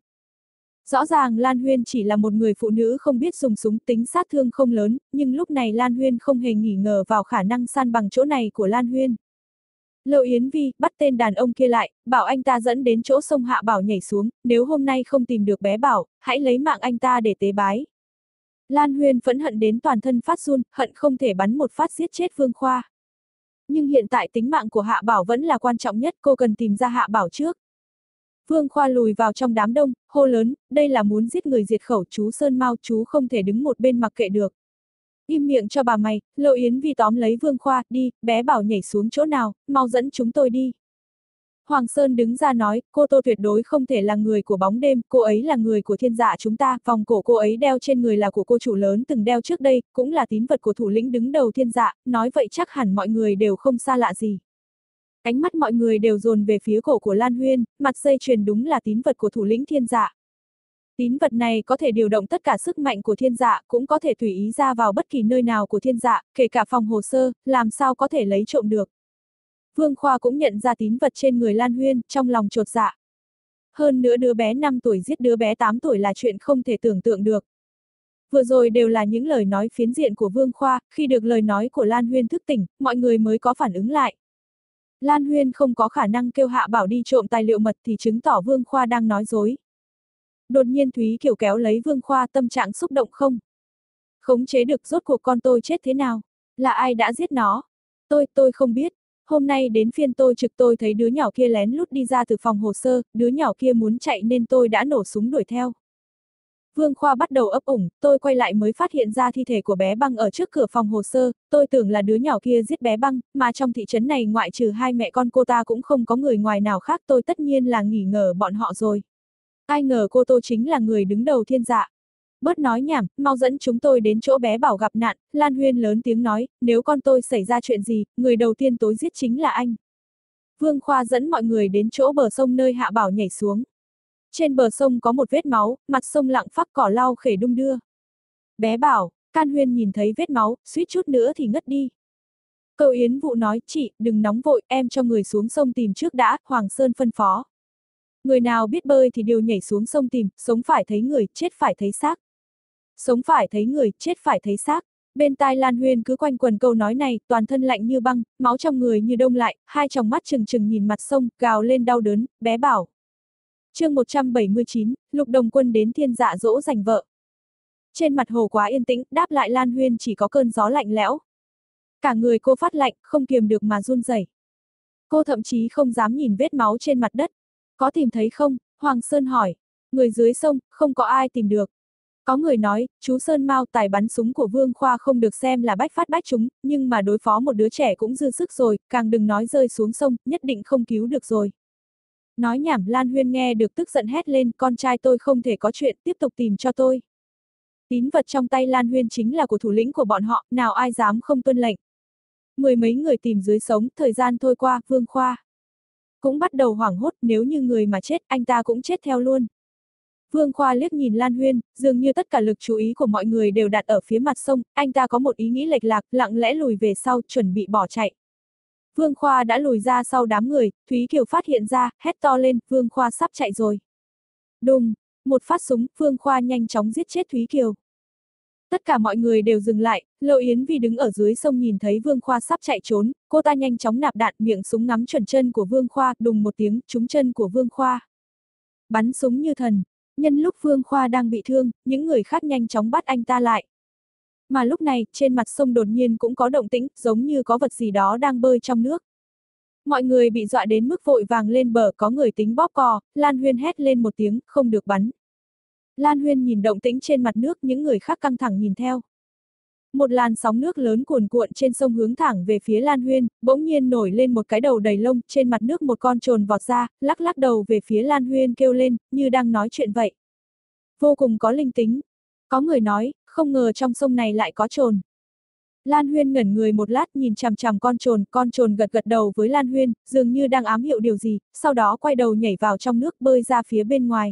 Rõ ràng Lan Huyên chỉ là một người phụ nữ không biết dùng súng, tính sát thương không lớn, nhưng lúc này Lan Huyên không hề nghi ngờ vào khả năng san bằng chỗ này của Lan Huyên. Lâu Yến Vi bắt tên đàn ông kia lại, bảo anh ta dẫn đến chỗ sông Hạ Bảo nhảy xuống, nếu hôm nay không tìm được bé Bảo, hãy lấy mạng anh ta để tế bái. Lan Huyên phẫn hận đến toàn thân phát run, hận không thể bắn một phát giết chết Vương Khoa. Nhưng hiện tại tính mạng của Hạ Bảo vẫn là quan trọng nhất, cô cần tìm ra Hạ Bảo trước. Vương Khoa lùi vào trong đám đông, hô lớn, đây là muốn giết người diệt khẩu, chú Sơn Mau, chú không thể đứng một bên mặc kệ được. Im miệng cho bà mày. Lâu Yến Vi tóm lấy Vương Khoa, đi, bé Bảo nhảy xuống chỗ nào, mau dẫn chúng tôi đi. Hoàng Sơn đứng ra nói, cô Tô tuyệt đối không thể là người của bóng đêm, cô ấy là người của Thiên Dạ chúng ta, vòng cổ cô ấy đeo trên người là của cô chủ lớn từng đeo trước đây, cũng là tín vật của thủ lĩnh đứng đầu Thiên Dạ, nói vậy chắc hẳn mọi người đều không xa lạ gì. Ánh mắt mọi người đều dồn về phía cổ của Lan Huyên, mặt dây chuyền đúng là tín vật của thủ lĩnh Thiên Dạ. Tín vật này có thể điều động tất cả sức mạnh của Thiên Dạ, cũng có thể tùy ý ra vào bất kỳ nơi nào của Thiên Dạ, kể cả phòng hồ sơ, làm sao có thể lấy trộm được. Vương Khoa cũng nhận ra tín vật trên người Lan Huyên, trong lòng chột dạ. Hơn nữa đứa bé năm tuổi giết đứa bé tám tuổi là chuyện không thể tưởng tượng được. Vừa rồi đều là những lời nói phiến diện của Vương Khoa, khi được lời nói của Lan Huyên thức tỉnh, mọi người mới có phản ứng lại. Lan Huyên không có khả năng kêu Hạ Bảo đi trộm tài liệu mật thì chứng tỏ Vương Khoa đang nói dối. Đột nhiên Thúy Kiều kéo lấy Vương Khoa, tâm trạng xúc động không? Khống chế được, rốt cuộc con tôi chết thế nào? Là ai đã giết nó? Tôi, tôi không biết. Hôm nay đến phiên tôi trực, tôi thấy đứa nhỏ kia lén lút đi ra từ phòng hồ sơ, đứa nhỏ kia muốn chạy nên tôi đã nổ súng đuổi theo. Vương Khoa bắt đầu ấp ủng, tôi quay lại mới phát hiện ra thi thể của bé Băng ở trước cửa phòng hồ sơ, tôi tưởng là đứa nhỏ kia giết bé Băng, mà trong thị trấn này ngoại trừ hai mẹ con cô ta cũng không có người ngoài nào khác, tôi tất nhiên là nghi ngờ bọn họ rồi. Ai ngờ cô Tô chính là người đứng đầu Thiên Dạ. Bớt nói nhảm, mau dẫn chúng tôi đến chỗ bé Bảo gặp nạn, Lan Huyên lớn tiếng nói, nếu con tôi xảy ra chuyện gì, người đầu tiên tối giết chính là anh. Vương Khoa dẫn mọi người đến chỗ bờ sông nơi Hạ Bảo nhảy xuống. Trên bờ sông có một vết máu, mặt sông lặng phắc, cỏ lau khể đung đưa. Bé Bảo, Can Huyên nhìn thấy vết máu, suýt chút nữa thì ngất đi. Cậu Yến Vụ nói, chị, đừng nóng vội, em cho người xuống sông tìm trước đã, Hoàng Sơn phân phó. Người nào biết bơi thì đều nhảy xuống sông tìm, sống phải thấy người, chết phải thấy xác. Sống phải thấy người, chết phải thấy xác. Bên tai Lan Huyên cứ quanh quần câu nói này, toàn thân lạnh như băng, máu trong người như đông lại, hai tròng mắt trừng trừng nhìn mặt sông, gào lên đau đớn, bé Bảo. Chương một trăm bảy mươi chín, Lục Đồng Quân đến Thiên Dạ dỗ dành vợ. Trên mặt hồ quá yên tĩnh, đáp lại Lan Huyên chỉ có cơn gió lạnh lẽo. Cả người cô phát lạnh, không kiềm được mà run rẩy. Cô thậm chí không dám nhìn vết máu trên mặt đất. Có tìm thấy không? Hoàng Sơn hỏi. Người dưới sông, không có ai tìm được. Có người nói, chú Sơn Mau, tài bắn súng của Vương Khoa không được xem là bách phát bách trúng, nhưng mà đối phó một đứa trẻ cũng dư sức rồi, càng đừng nói rơi xuống sông, nhất định không cứu được rồi. Nói nhảm, Lan Huyên nghe được tức giận hét lên, con trai tôi không thể có chuyện, tiếp tục tìm cho tôi. Tín vật trong tay Lan Huyên chính là của thủ lĩnh của bọn họ, nào ai dám không tuân lệnh. Mười mấy người tìm dưới sống, thời gian trôi qua, Vương Khoa cũng bắt đầu hoảng hốt, nếu như người mà chết, anh ta cũng chết theo luôn. Vương Khoa liếc nhìn Lan Huyên, dường như tất cả lực chú ý của mọi người đều đặt ở phía mặt sông, anh ta có một ý nghĩ lệch lạc, lặng lẽ lùi về sau, chuẩn bị bỏ chạy. Vương Khoa đã lùi ra sau đám người, Thúy Kiều phát hiện ra, hét to lên, Vương Khoa sắp chạy rồi. Đùng, một phát súng, Vương Khoa nhanh chóng giết chết Thúy Kiều. Tất cả mọi người đều dừng lại, Lâu Yến Vi đứng ở dưới sông nhìn thấy Vương Khoa sắp chạy trốn, cô ta nhanh chóng nạp đạn, miệng súng ngắm chuẩn chân của Vương Khoa, đùng một tiếng, trúng chân của Vương Khoa. bắn súng như thần. Nhân lúc Vương Khoa đang bị thương, những người khác nhanh chóng bắt anh ta lại. Mà lúc này, trên mặt sông đột nhiên cũng có động tĩnh, giống như có vật gì đó đang bơi trong nước. Mọi người bị dọa đến mức vội vàng lên bờ, có người tính bóp cò, Lan Huyên hét lên một tiếng, không được bắn. Lan Huyên nhìn động tĩnh trên mặt nước, những người khác căng thẳng nhìn theo. Một làn sóng nước lớn cuồn cuộn trên sông hướng thẳng về phía Lan Huyên, bỗng nhiên nổi lên một cái đầu đầy lông, trên mặt nước một con trồn vọt ra, lắc lắc đầu về phía Lan Huyên kêu lên, như đang nói chuyện vậy. Vô cùng có linh tính. Có người nói, không ngờ trong sông này lại có trồn. Lan Huyên ngẩn người một lát nhìn chằm chằm con trồn, con trồn gật gật đầu với Lan Huyên, dường như đang ám hiệu điều gì, sau đó quay đầu nhảy vào trong nước bơi ra phía bên ngoài.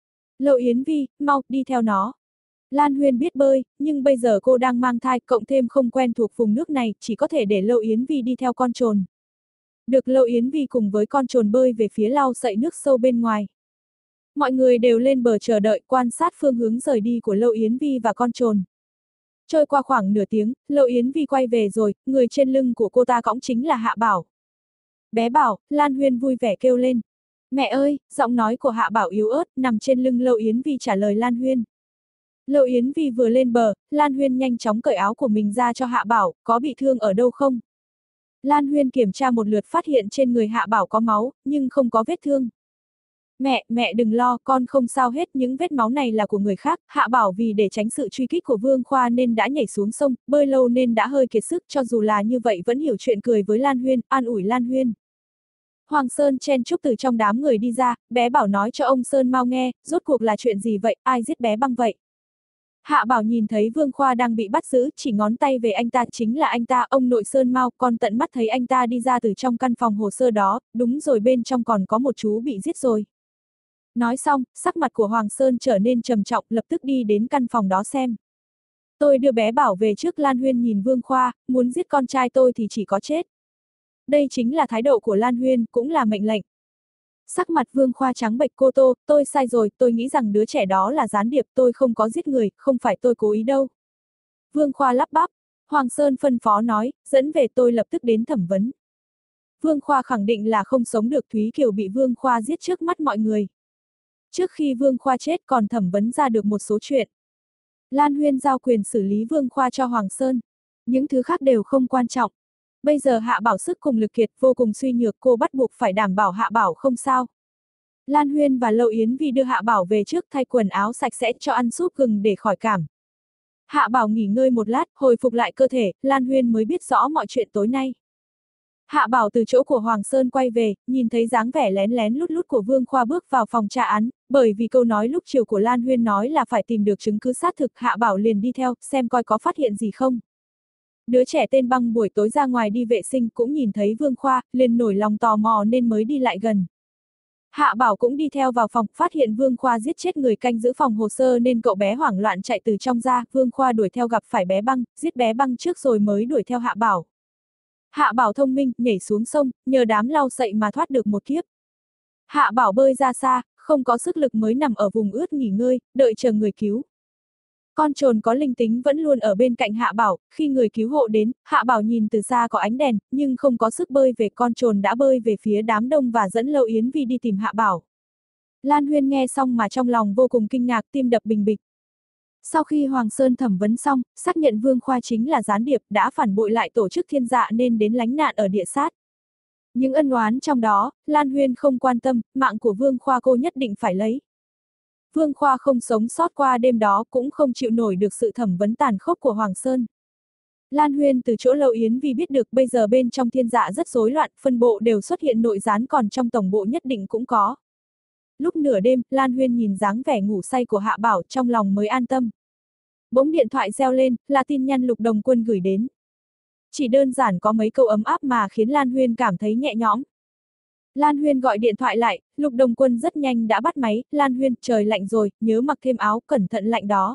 Lộ Yến Vi, mau, đi theo nó. Lan Huyên biết bơi, nhưng bây giờ cô đang mang thai, cộng thêm không quen thuộc vùng nước này, chỉ có thể để Lộ Yến Vi đi theo con trồn. Được Lộ Yến Vi cùng với con trồn bơi về phía lau sậy nước sâu bên ngoài. Mọi người đều lên bờ chờ đợi, quan sát phương hướng rời đi của Lộ Yến Vi và con trồn. Trôi qua khoảng nửa tiếng, Lộ Yến Vi quay về rồi, người trên lưng của cô ta cõng chính là Hạ Bảo. Bé Bảo, Lan Huyên vui vẻ kêu lên. Mẹ ơi, giọng nói của Hạ Bảo yếu ớt, nằm trên lưng Lộ Yến Vi trả lời Lan Huyên. Lộ Yến Vi vừa lên bờ, Lan Huyên nhanh chóng cởi áo của mình ra cho Hạ Bảo, có bị thương ở đâu không? Lan Huyên kiểm tra một lượt phát hiện trên người Hạ Bảo có máu, nhưng không có vết thương. Mẹ, mẹ đừng lo, con không sao hết, những vết máu này là của người khác. Hạ Bảo vì để tránh sự truy kích của Vương Khoa nên đã nhảy xuống sông, bơi lâu nên đã hơi kiệt sức, cho dù là như vậy vẫn hiểu chuyện cười với Lan Huyên, an ủi Lan Huyên. Hoàng Sơn chen chúc từ trong đám người đi ra, bé Bảo nói cho ông Sơn mau nghe, rốt cuộc là chuyện gì vậy, ai giết bé Băng vậy? Hạ Bảo nhìn thấy Vương Khoa đang bị bắt giữ, chỉ ngón tay về anh ta, chính là anh ta, ông nội Sơn mau, con tận mắt thấy anh ta đi ra từ trong căn phòng hồ sơ đó, đúng rồi, bên trong còn có một chú bị giết rồi. Nói xong, sắc mặt của Hoàng Sơn trở nên trầm trọng, lập tức đi đến căn phòng đó xem. Tôi đưa bé Bảo về trước. Lan Huyên nhìn Vương Khoa, muốn giết con trai tôi thì chỉ có chết. Đây chính là thái độ của Lan Huyên, cũng là mệnh lệnh. Sắc mặt Vương Khoa trắng bệch, cô Tô, tôi sai rồi, tôi nghĩ rằng đứa trẻ đó là gián điệp, tôi không có giết người, không phải tôi cố ý đâu. Vương Khoa lắp bắp, Hoàng Sơn phân phó nói, dẫn về, tôi lập tức đến thẩm vấn. Vương Khoa khẳng định là không sống được, Thúy Kiều bị Vương Khoa giết trước mắt mọi người. Trước khi Vương Khoa chết còn thẩm vấn ra được một số chuyện. Lan Huyên giao quyền xử lý Vương Khoa cho Hoàng Sơn. Những thứ khác đều không quan trọng. Bây giờ Hạ Bảo sức cùng lực kiệt, vô cùng suy nhược, cô bắt buộc phải đảm bảo Hạ Bảo không sao. Lan Huyên và Lộ Yến Vi đưa Hạ Bảo về trước, thay quần áo sạch sẽ, cho ăn súp gừng để khỏi cảm. Hạ Bảo nghỉ ngơi một lát, hồi phục lại cơ thể, Lan Huyên mới biết rõ mọi chuyện tối nay. Hạ Bảo từ chỗ của Hoàng Sơn quay về, nhìn thấy dáng vẻ lén lén lút lút của Vương Khoa bước vào phòng tra án, bởi vì câu nói lúc chiều của Lan Huyên nói là phải tìm được chứng cứ xác thực, Hạ Bảo liền đi theo, xem coi có phát hiện gì không. Đứa trẻ tên Băng buổi tối ra ngoài đi vệ sinh cũng nhìn thấy Vương Khoa, liền nổi lòng tò mò nên mới đi lại gần. Hạ Bảo cũng đi theo vào phòng, phát hiện Vương Khoa giết chết người canh giữ phòng hồ sơ nên cậu bé hoảng loạn chạy từ trong ra, Vương Khoa đuổi theo gặp phải bé Băng, giết bé Băng trước rồi mới đuổi theo Hạ Bảo. Hạ Bảo thông minh, nhảy xuống sông, nhờ đám lau sậy mà thoát được một kiếp. Hạ Bảo bơi ra xa, không có sức lực mới nằm ở vùng ướt nghỉ ngơi, đợi chờ người cứu. Con trồn có linh tính vẫn luôn ở bên cạnh Hạ Bảo, khi người cứu hộ đến, Hạ Bảo nhìn từ xa có ánh đèn, nhưng không có sức bơi về, con trồn đã bơi về phía đám đông và dẫn Lộ Yến Vi đi tìm Hạ Bảo. Lan Huyên nghe xong mà trong lòng vô cùng kinh ngạc, tim đập bình bịch. Sau khi Hoàng Sơn thẩm vấn xong, xác nhận Vương Khoa chính là gián điệp, đã phản bội lại tổ chức Thiên Dạ nên đến lánh nạn ở địa sát. Những ân oán trong đó, Lan Huyên không quan tâm, mạng của Vương Khoa cô nhất định phải lấy. Vương Khoa không sống sót qua đêm đó, cũng không chịu nổi được sự thẩm vấn tàn khốc của Hoàng Sơn. Lan Huyên từ chỗ Lộ Yến Vi biết được bây giờ bên trong Thiên Dạ rất rối loạn, phân bộ đều xuất hiện nội gián, còn trong tổng bộ nhất định cũng có. Lúc nửa đêm, Lan Huyên nhìn dáng vẻ ngủ say của Hạ Bảo, trong lòng mới an tâm. Bỗng điện thoại reo lên, là tin nhắn Lục Đồng Quân gửi đến. Chỉ đơn giản có mấy câu ấm áp mà khiến Lan Huyên cảm thấy nhẹ nhõm. Lan Huyên gọi điện thoại lại, Lục Đồng Quân rất nhanh đã bắt máy, Lan Huyên, trời lạnh rồi, nhớ mặc thêm áo, cẩn thận lạnh đó.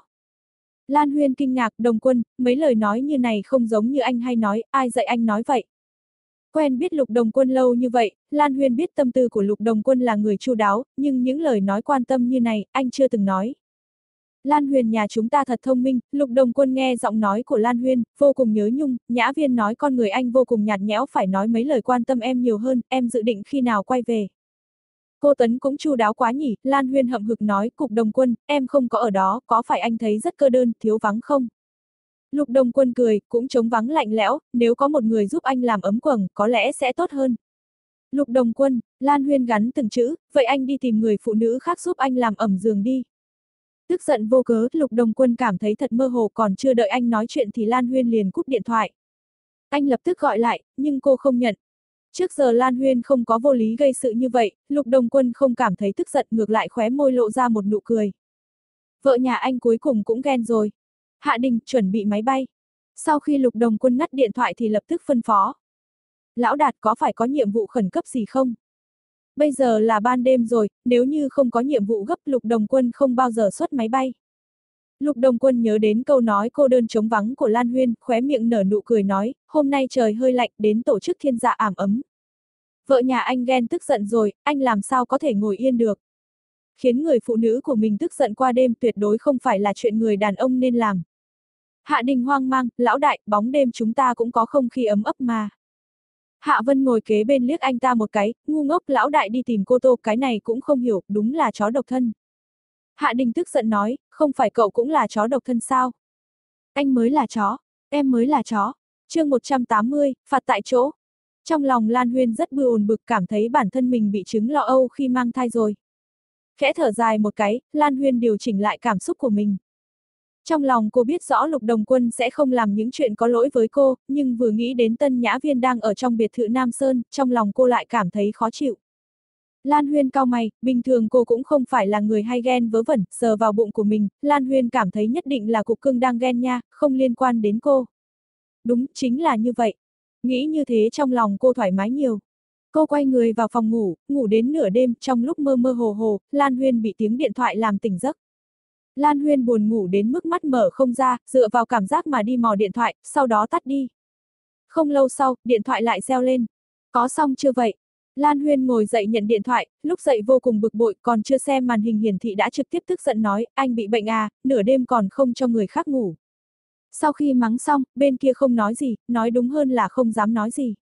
Lan Huyên kinh ngạc, Đồng Quân, mấy lời nói như này không giống như anh hay nói, ai dạy anh nói vậy? Quen biết Lục Đồng Quân lâu như vậy, Lan Huyên biết tâm tư của Lục Đồng Quân là người chu đáo, nhưng những lời nói quan tâm như này, anh chưa từng nói. Lan Huyên nhà chúng ta thật thông minh, Lục Đồng Quân nghe giọng nói của Lan Huyên, vô cùng nhớ nhung, Nhã Viên nói con người anh vô cùng nhạt nhẽo, phải nói mấy lời quan tâm em nhiều hơn, em dự định khi nào quay về. Cô Tấn cũng chu đáo quá nhỉ, Lan Huyên hậm hực nói, Cục Đồng Quân, em không có ở đó, có phải anh thấy rất cô đơn, thiếu vắng không? Lục Đồng Quân cười, cũng trống vắng lạnh lẽo, nếu có một người giúp anh làm ấm quầng, có lẽ sẽ tốt hơn. Lục Đồng Quân, Lan Huyên gắn từng chữ, vậy anh đi tìm người phụ nữ khác giúp anh làm ẩm giường đi. Tức giận vô cớ, Lục Đồng Quân cảm thấy thật mơ hồ, còn chưa đợi anh nói chuyện thì Lan Huyên liền cúp điện thoại. Anh lập tức gọi lại, nhưng cô không nhận. Trước giờ Lan Huyên không có vô lý gây sự như vậy, Lục Đồng Quân không cảm thấy tức giận, ngược lại khóe môi lộ ra một nụ cười. Vợ nhà anh cuối cùng cũng ghen rồi. Hạ Đình, chuẩn bị máy bay. Sau khi Lục Đồng Quân ngắt điện thoại thì lập tức phân phó. Lão Đạt, có phải có nhiệm vụ khẩn cấp gì không? Bây giờ là ban đêm rồi, nếu như không có nhiệm vụ gấp, Lục Đồng Quân không bao giờ xuất máy bay. Lục Đồng Quân nhớ đến câu nói cô đơn trống vắng của Lan Huyên, khóe miệng nở nụ cười nói, hôm nay trời hơi lạnh, đến tổ chức thiên dạ ảm ấm. Vợ nhà anh ghen tức giận rồi, anh làm sao có thể ngồi yên được. Khiến người phụ nữ của mình tức giận qua đêm tuyệt đối không phải là chuyện người đàn ông nên làm. Hạ Đình hoang mang, lão đại, bóng đêm chúng ta cũng có không khí ấm ấp mà. Hạ Vân ngồi kế bên liếc anh ta một cái, ngu ngốc, lão đại đi tìm cô Tô, cái này cũng không hiểu, đúng là chó độc thân. Hạ Đình tức giận nói, không phải cậu cũng là chó độc thân sao? Anh mới là chó, em mới là chó. Chương một trăm tám mươi, phạt tại chỗ. Trong lòng Lan Huyên rất buồn bực, cảm thấy bản thân mình bị chứng lo âu khi mang thai rồi. Khẽ thở dài một cái, Lan Huyên điều chỉnh lại cảm xúc của mình. Trong lòng cô biết rõ Lục Đồng Quân sẽ không làm những chuyện có lỗi với cô, nhưng vừa nghĩ đến Tân Nhã Viên đang ở trong biệt thự Nam Sơn, trong lòng cô lại cảm thấy khó chịu. Lan Huyên cau mày, bình thường cô cũng không phải là người hay ghen vớ vẩn, sờ vào bụng của mình, Lan Huyên cảm thấy nhất định là Cục Cưng đang ghen nha, không liên quan đến cô. Đúng, chính là như vậy. Nghĩ như thế trong lòng cô thoải mái nhiều. Cô quay người vào phòng ngủ, ngủ đến nửa đêm, trong lúc mơ mơ hồ hồ, Lan Huyên bị tiếng điện thoại làm tỉnh giấc. Lan Huyên buồn ngủ đến mức mắt mở không ra, dựa vào cảm giác mà đi mò điện thoại, sau đó tắt đi. Không lâu sau, điện thoại lại reo lên. Có xong chưa vậy? Lan Huyên ngồi dậy nhận điện thoại, lúc dậy vô cùng bực bội, còn chưa xem màn hình hiển thị đã trực tiếp tức giận nói, anh bị bệnh à, nửa đêm còn không cho người khác ngủ. Sau khi mắng xong, bên kia không nói gì, nói đúng hơn là không dám nói gì.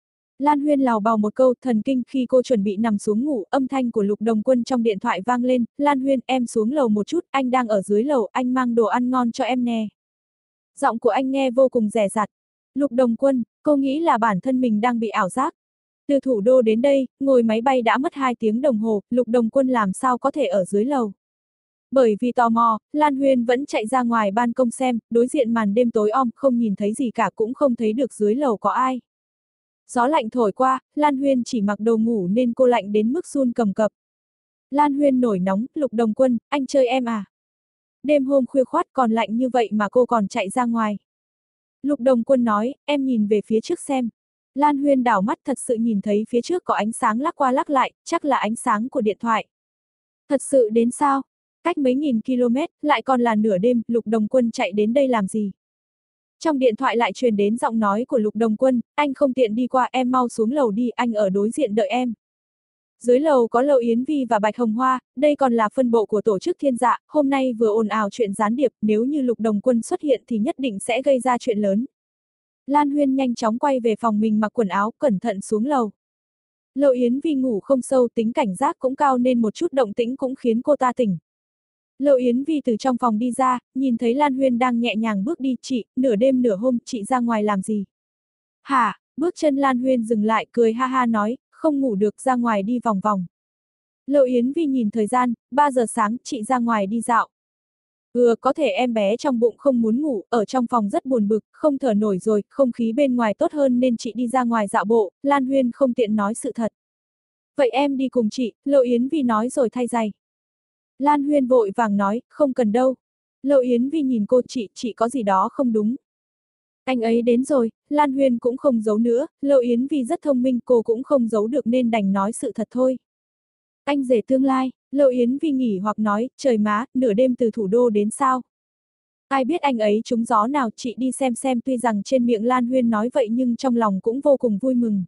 Lan Huyên lào bào một câu, thần kinh, khi cô chuẩn bị nằm xuống ngủ, âm thanh của Lục Đồng Quân trong điện thoại vang lên, Lan Huyên, em xuống lầu một chút, anh đang ở dưới lầu, anh mang đồ ăn ngon cho em nè. Giọng của anh nghe vô cùng dè dặt. Lục Đồng Quân, cô nghĩ là bản thân mình đang bị ảo giác. Từ thủ đô đến đây, ngồi máy bay đã mất hai tiếng đồng hồ, Lục Đồng Quân làm sao có thể ở dưới lầu. Bởi vì tò mò, Lan Huyên vẫn chạy ra ngoài ban công xem, đối diện màn đêm tối om, không nhìn thấy gì cả, cũng không thấy được dưới lầu có ai. Gió lạnh thổi qua, Lan Huyên chỉ mặc đồ ngủ nên cô lạnh đến mức run cầm cập. Lan Huyên nổi nóng, Lục Đồng Quân, anh chơi em à? Đêm hôm khuya khoắt còn lạnh như vậy mà cô còn chạy ra ngoài. Lục Đồng Quân nói, em nhìn về phía trước xem. Lan Huyên đảo mắt, thật sự nhìn thấy phía trước có ánh sáng lắc qua lắc lại, chắc là ánh sáng của điện thoại. Thật sự đến sao? Cách mấy nghìn km, lại còn là nửa đêm, Lục Đồng Quân chạy đến đây làm gì? Trong điện thoại lại truyền đến giọng nói của Lục Đồng Quân, anh không tiện đi qua, em mau xuống lầu đi, anh ở đối diện đợi em. Dưới lầu có Lâu Yến Vi và Bạch Hồng Hoa, đây còn là phân bộ của tổ chức Thiên Dạ, hôm nay vừa ồn ào chuyện gián điệp, nếu như Lục Đồng Quân xuất hiện thì nhất định sẽ gây ra chuyện lớn. Lan Huyên nhanh chóng quay về phòng mình mặc quần áo, cẩn thận xuống lầu. Lâu Yến Vi ngủ không sâu, tính cảnh giác cũng cao nên một chút động tĩnh cũng khiến cô ta tỉnh. Lâu Yến Vi từ trong phòng đi ra, nhìn thấy Lan Huyên đang nhẹ nhàng bước đi, chị, nửa đêm nửa hôm, chị ra ngoài làm gì? Hả, bước chân Lan Huyên dừng lại, cười ha ha nói, không ngủ được, ra ngoài đi vòng vòng. Lâu Yến Vi nhìn thời gian, ba giờ sáng, chị ra ngoài đi dạo. Ừ, có thể em bé trong bụng không muốn ngủ, ở trong phòng rất buồn bực, không thở nổi rồi, không khí bên ngoài tốt hơn nên chị đi ra ngoài dạo bộ, Lan Huyên không tiện nói sự thật. Vậy em đi cùng chị, Lâu Yến Vi nói rồi thay giày. Lan Huyên vội vàng nói, không cần đâu. Lâu Yến Vi nhìn cô, chị, chị có gì đó không đúng. Anh ấy đến rồi, Lan Huyên cũng không giấu nữa, Lâu Yến Vi rất thông minh, cô cũng không giấu được nên đành nói sự thật thôi. Anh rể tương lai, Lâu Yến Vi nghỉ hoặc nói, trời má, nửa đêm từ thủ đô đến sao? Ai biết anh ấy trúng gió nào, chị đi xem xem, tuy rằng trên miệng Lan Huyên nói vậy nhưng trong lòng cũng vô cùng vui mừng.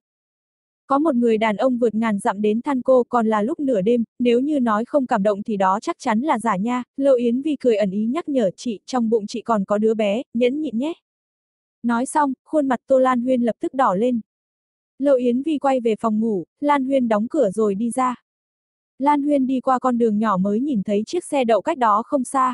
Có một người đàn ông vượt ngàn dặm đến thăm cô, còn là lúc nửa đêm, nếu như nói không cảm động thì đó chắc chắn là giả nha. Lâu Yến Vi cười ẩn ý nhắc nhở chị, trong bụng chị còn có đứa bé, nhẫn nhịn nhé. Nói xong, khuôn mặt Tô Lan Huyên lập tức đỏ lên. Lâu Yến Vi quay về phòng ngủ, Lan Huyên đóng cửa rồi đi ra. Lan Huyên đi qua con đường nhỏ mới nhìn thấy chiếc xe đậu cách đó không xa.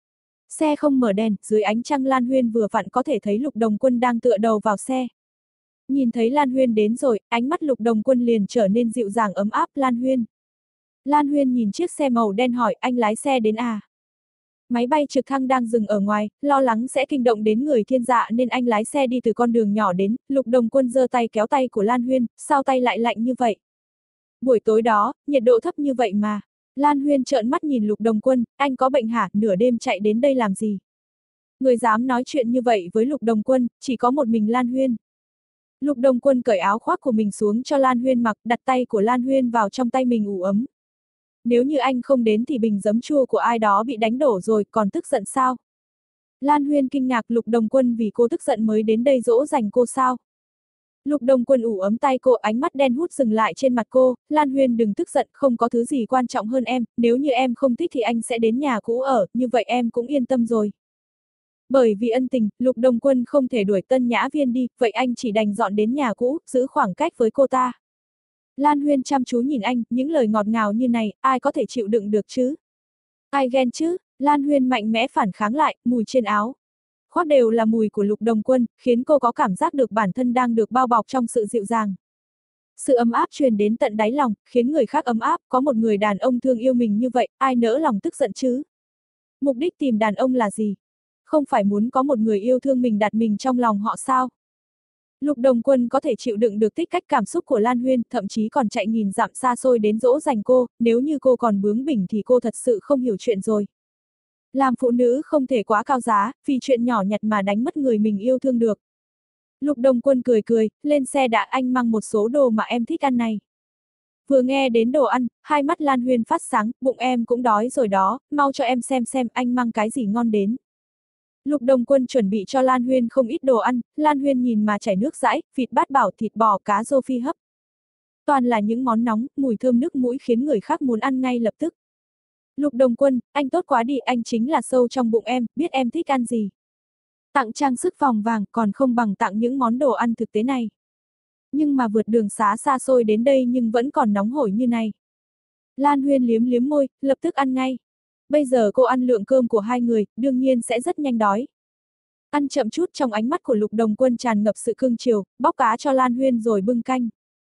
Xe không mở đèn, dưới ánh trăng Lan Huyên vừa vặn có thể thấy Lục Đồng Quân đang tựa đầu vào xe. Nhìn thấy Lan Huyên đến rồi, ánh mắt Lục Đồng Quân liền trở nên dịu dàng ấm áp. Lan Huyên. Lan Huyên nhìn chiếc xe màu đen hỏi, anh lái xe đến à? Máy bay trực thăng đang dừng ở ngoài, lo lắng sẽ kinh động đến người thiên dạ nên anh lái xe đi từ con đường nhỏ đến. Lục Đồng Quân giơ tay kéo tay của Lan Huyên, sao tay lại lạnh như vậy? Buổi tối đó, nhiệt độ thấp như vậy mà. Lan Huyên trợn mắt nhìn Lục Đồng Quân, anh có bệnh hả, nửa đêm chạy đến đây làm gì? Người dám nói chuyện như vậy với Lục Đồng Quân, chỉ có một mình Lan Huyên. Lục Đồng Quân cởi áo khoác của mình xuống cho Lan Huyên mặc, đặt tay của Lan Huyên vào trong tay mình ủ ấm. Nếu như anh không đến thì bình giấm chua của ai đó bị đánh đổ rồi, còn tức giận sao? Lan Huyên kinh ngạc, Lục Đồng Quân vì cô tức giận mới đến đây dỗ dành cô sao? Lục Đồng Quân ủ ấm tay cô, ánh mắt đen hút dừng lại trên mặt cô. Lan Huyên đừng tức giận, không có thứ gì quan trọng hơn em, nếu như em không thích thì anh sẽ đến nhà cũ ở, như vậy em cũng yên tâm rồi. Bởi vì ân tình, Lục Đồng Quân không thể đuổi Tân Nhã Viên đi, vậy anh chỉ đành dọn đến nhà cũ, giữ khoảng cách với cô ta. Lan Huyên chăm chú nhìn anh, những lời ngọt ngào như này, ai có thể chịu đựng được chứ? Ai ghen chứ? Lan Huyên mạnh mẽ phản kháng lại, mùi trên áo khoác đều là mùi của Lục Đồng Quân, khiến cô có cảm giác được bản thân đang được bao bọc trong sự dịu dàng. Sự ấm áp truyền đến tận đáy lòng, khiến người khác ấm áp, có một người đàn ông thương yêu mình như vậy, ai nỡ lòng tức giận chứ? Mục đích tìm đàn ông là gì? Không phải muốn có một người yêu thương mình đặt mình trong lòng họ sao? Lục Đồng Quân có thể chịu đựng được tích cách cảm xúc của Lan Huyên, thậm chí còn chạy nghìn dặm xa xôi đến dỗ dành cô, nếu như cô còn bướng bỉnh thì cô thật sự không hiểu chuyện rồi. Làm phụ nữ không thể quá cao giá, vì chuyện nhỏ nhặt mà đánh mất người mình yêu thương được. Lục Đồng Quân cười cười, lên xe đã, anh mang một số đồ mà em thích ăn này. Vừa nghe đến đồ ăn, hai mắt Lan Huyên phát sáng, bụng em cũng đói rồi đó, mau cho em xem xem anh mang cái gì ngon đến. Lục Đồng Quân chuẩn bị cho Lan Huyên không ít đồ ăn, Lan Huyên nhìn mà chảy nước dãi, vịt bát bảo, thịt bò, cá rô phi hấp. Toàn là những món nóng, mùi thơm nước mũi khiến người khác muốn ăn ngay lập tức. Lục Đồng Quân, anh tốt quá đi, anh chính là sâu trong bụng em, biết em thích ăn gì. Tặng trang sức vòng vàng còn không bằng tặng những món đồ ăn thực tế này. Nhưng mà vượt đường xá xa xôi đến đây nhưng vẫn còn nóng hổi như này. Lan Huyên liếm liếm môi, lập tức ăn ngay. Bây giờ cô ăn lượng cơm của hai người, đương nhiên sẽ rất nhanh đói. Ăn chậm chút, trong ánh mắt của Lục Đồng Quân tràn ngập sự cưng chiều, bóc cá cho Lan Huyên rồi bưng canh.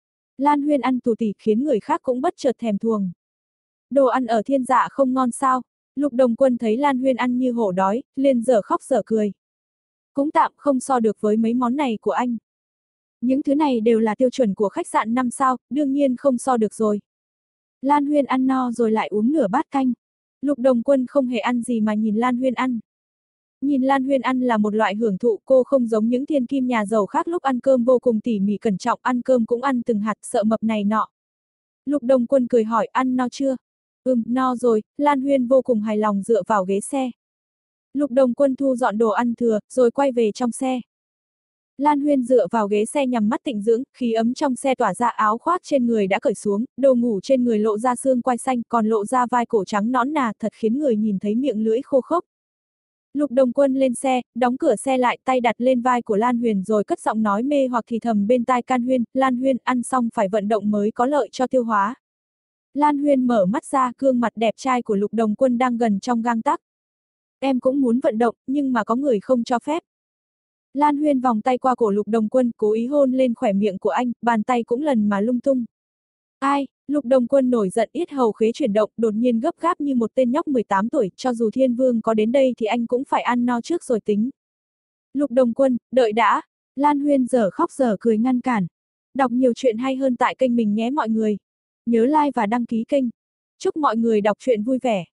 Lan Huyên ăn tù tỉ khiến người khác cũng bất chợt thèm thuồng. Đồ ăn ở thiên dạ không ngon sao? Lục Đồng Quân thấy Lan Huyên ăn như hổ đói, liền dở khóc dở cười. Cũng tạm, không so được với mấy món này của anh. Những thứ này đều là tiêu chuẩn của khách sạn năm sao, đương nhiên không so được rồi. Lan Huyên ăn no rồi lại uống nửa bát canh. Lục Đồng Quân không hề ăn gì mà nhìn Lan Huyên ăn. Nhìn Lan Huyên ăn là một loại hưởng thụ, cô không giống những thiên kim nhà giàu khác lúc ăn cơm vô cùng tỉ mỉ cẩn trọng, ăn cơm cũng ăn từng hạt, sợ mập này nọ. Lục Đồng Quân cười hỏi, ăn no chưa? Ừm, no rồi, Lan Huyên vô cùng hài lòng dựa vào ghế xe. Lục Đồng Quân thu dọn đồ ăn thừa, rồi quay về trong xe. Lan Huyên dựa vào ghế xe nhắm mắt tịnh dưỡng, khí ấm trong xe tỏa ra, áo khoác trên người đã cởi xuống, đồ ngủ trên người lộ ra xương quai xanh, còn lộ ra vai cổ trắng nõn nà, thật khiến người nhìn thấy miệng lưỡi khô khốc. Lục Đồng Quân lên xe, đóng cửa xe lại, tay đặt lên vai của Lan Huyên rồi cất giọng nói mê hoặc thì thầm bên tai Can Huyên, Lan Huyên, ăn xong phải vận động mới có lợi cho tiêu hóa. Lan Huyên mở mắt ra, gương mặt đẹp trai của Lục Đồng Quân đang gần trong gang tấc. Em cũng muốn vận động, nhưng mà có người không cho phép. Lan Huyên vòng tay qua cổ Lục Đồng Quân, cố ý hôn lên khóe miệng của anh, bàn tay cũng lần mà lung tung. Ai? Lục Đồng Quân nổi giận, yết hầu khế chuyển động, đột nhiên gấp gáp như một tên nhóc mười tám tuổi, cho dù Thiên Vương có đến đây thì anh cũng phải ăn no trước rồi tính. Lục Đồng Quân, đợi đã. Lan Huyên dở khóc dở cười ngăn cản. Đọc nhiều chuyện hay hơn tại kênh mình nhé mọi người. Nhớ like và đăng ký kênh. Chúc mọi người đọc truyện vui vẻ.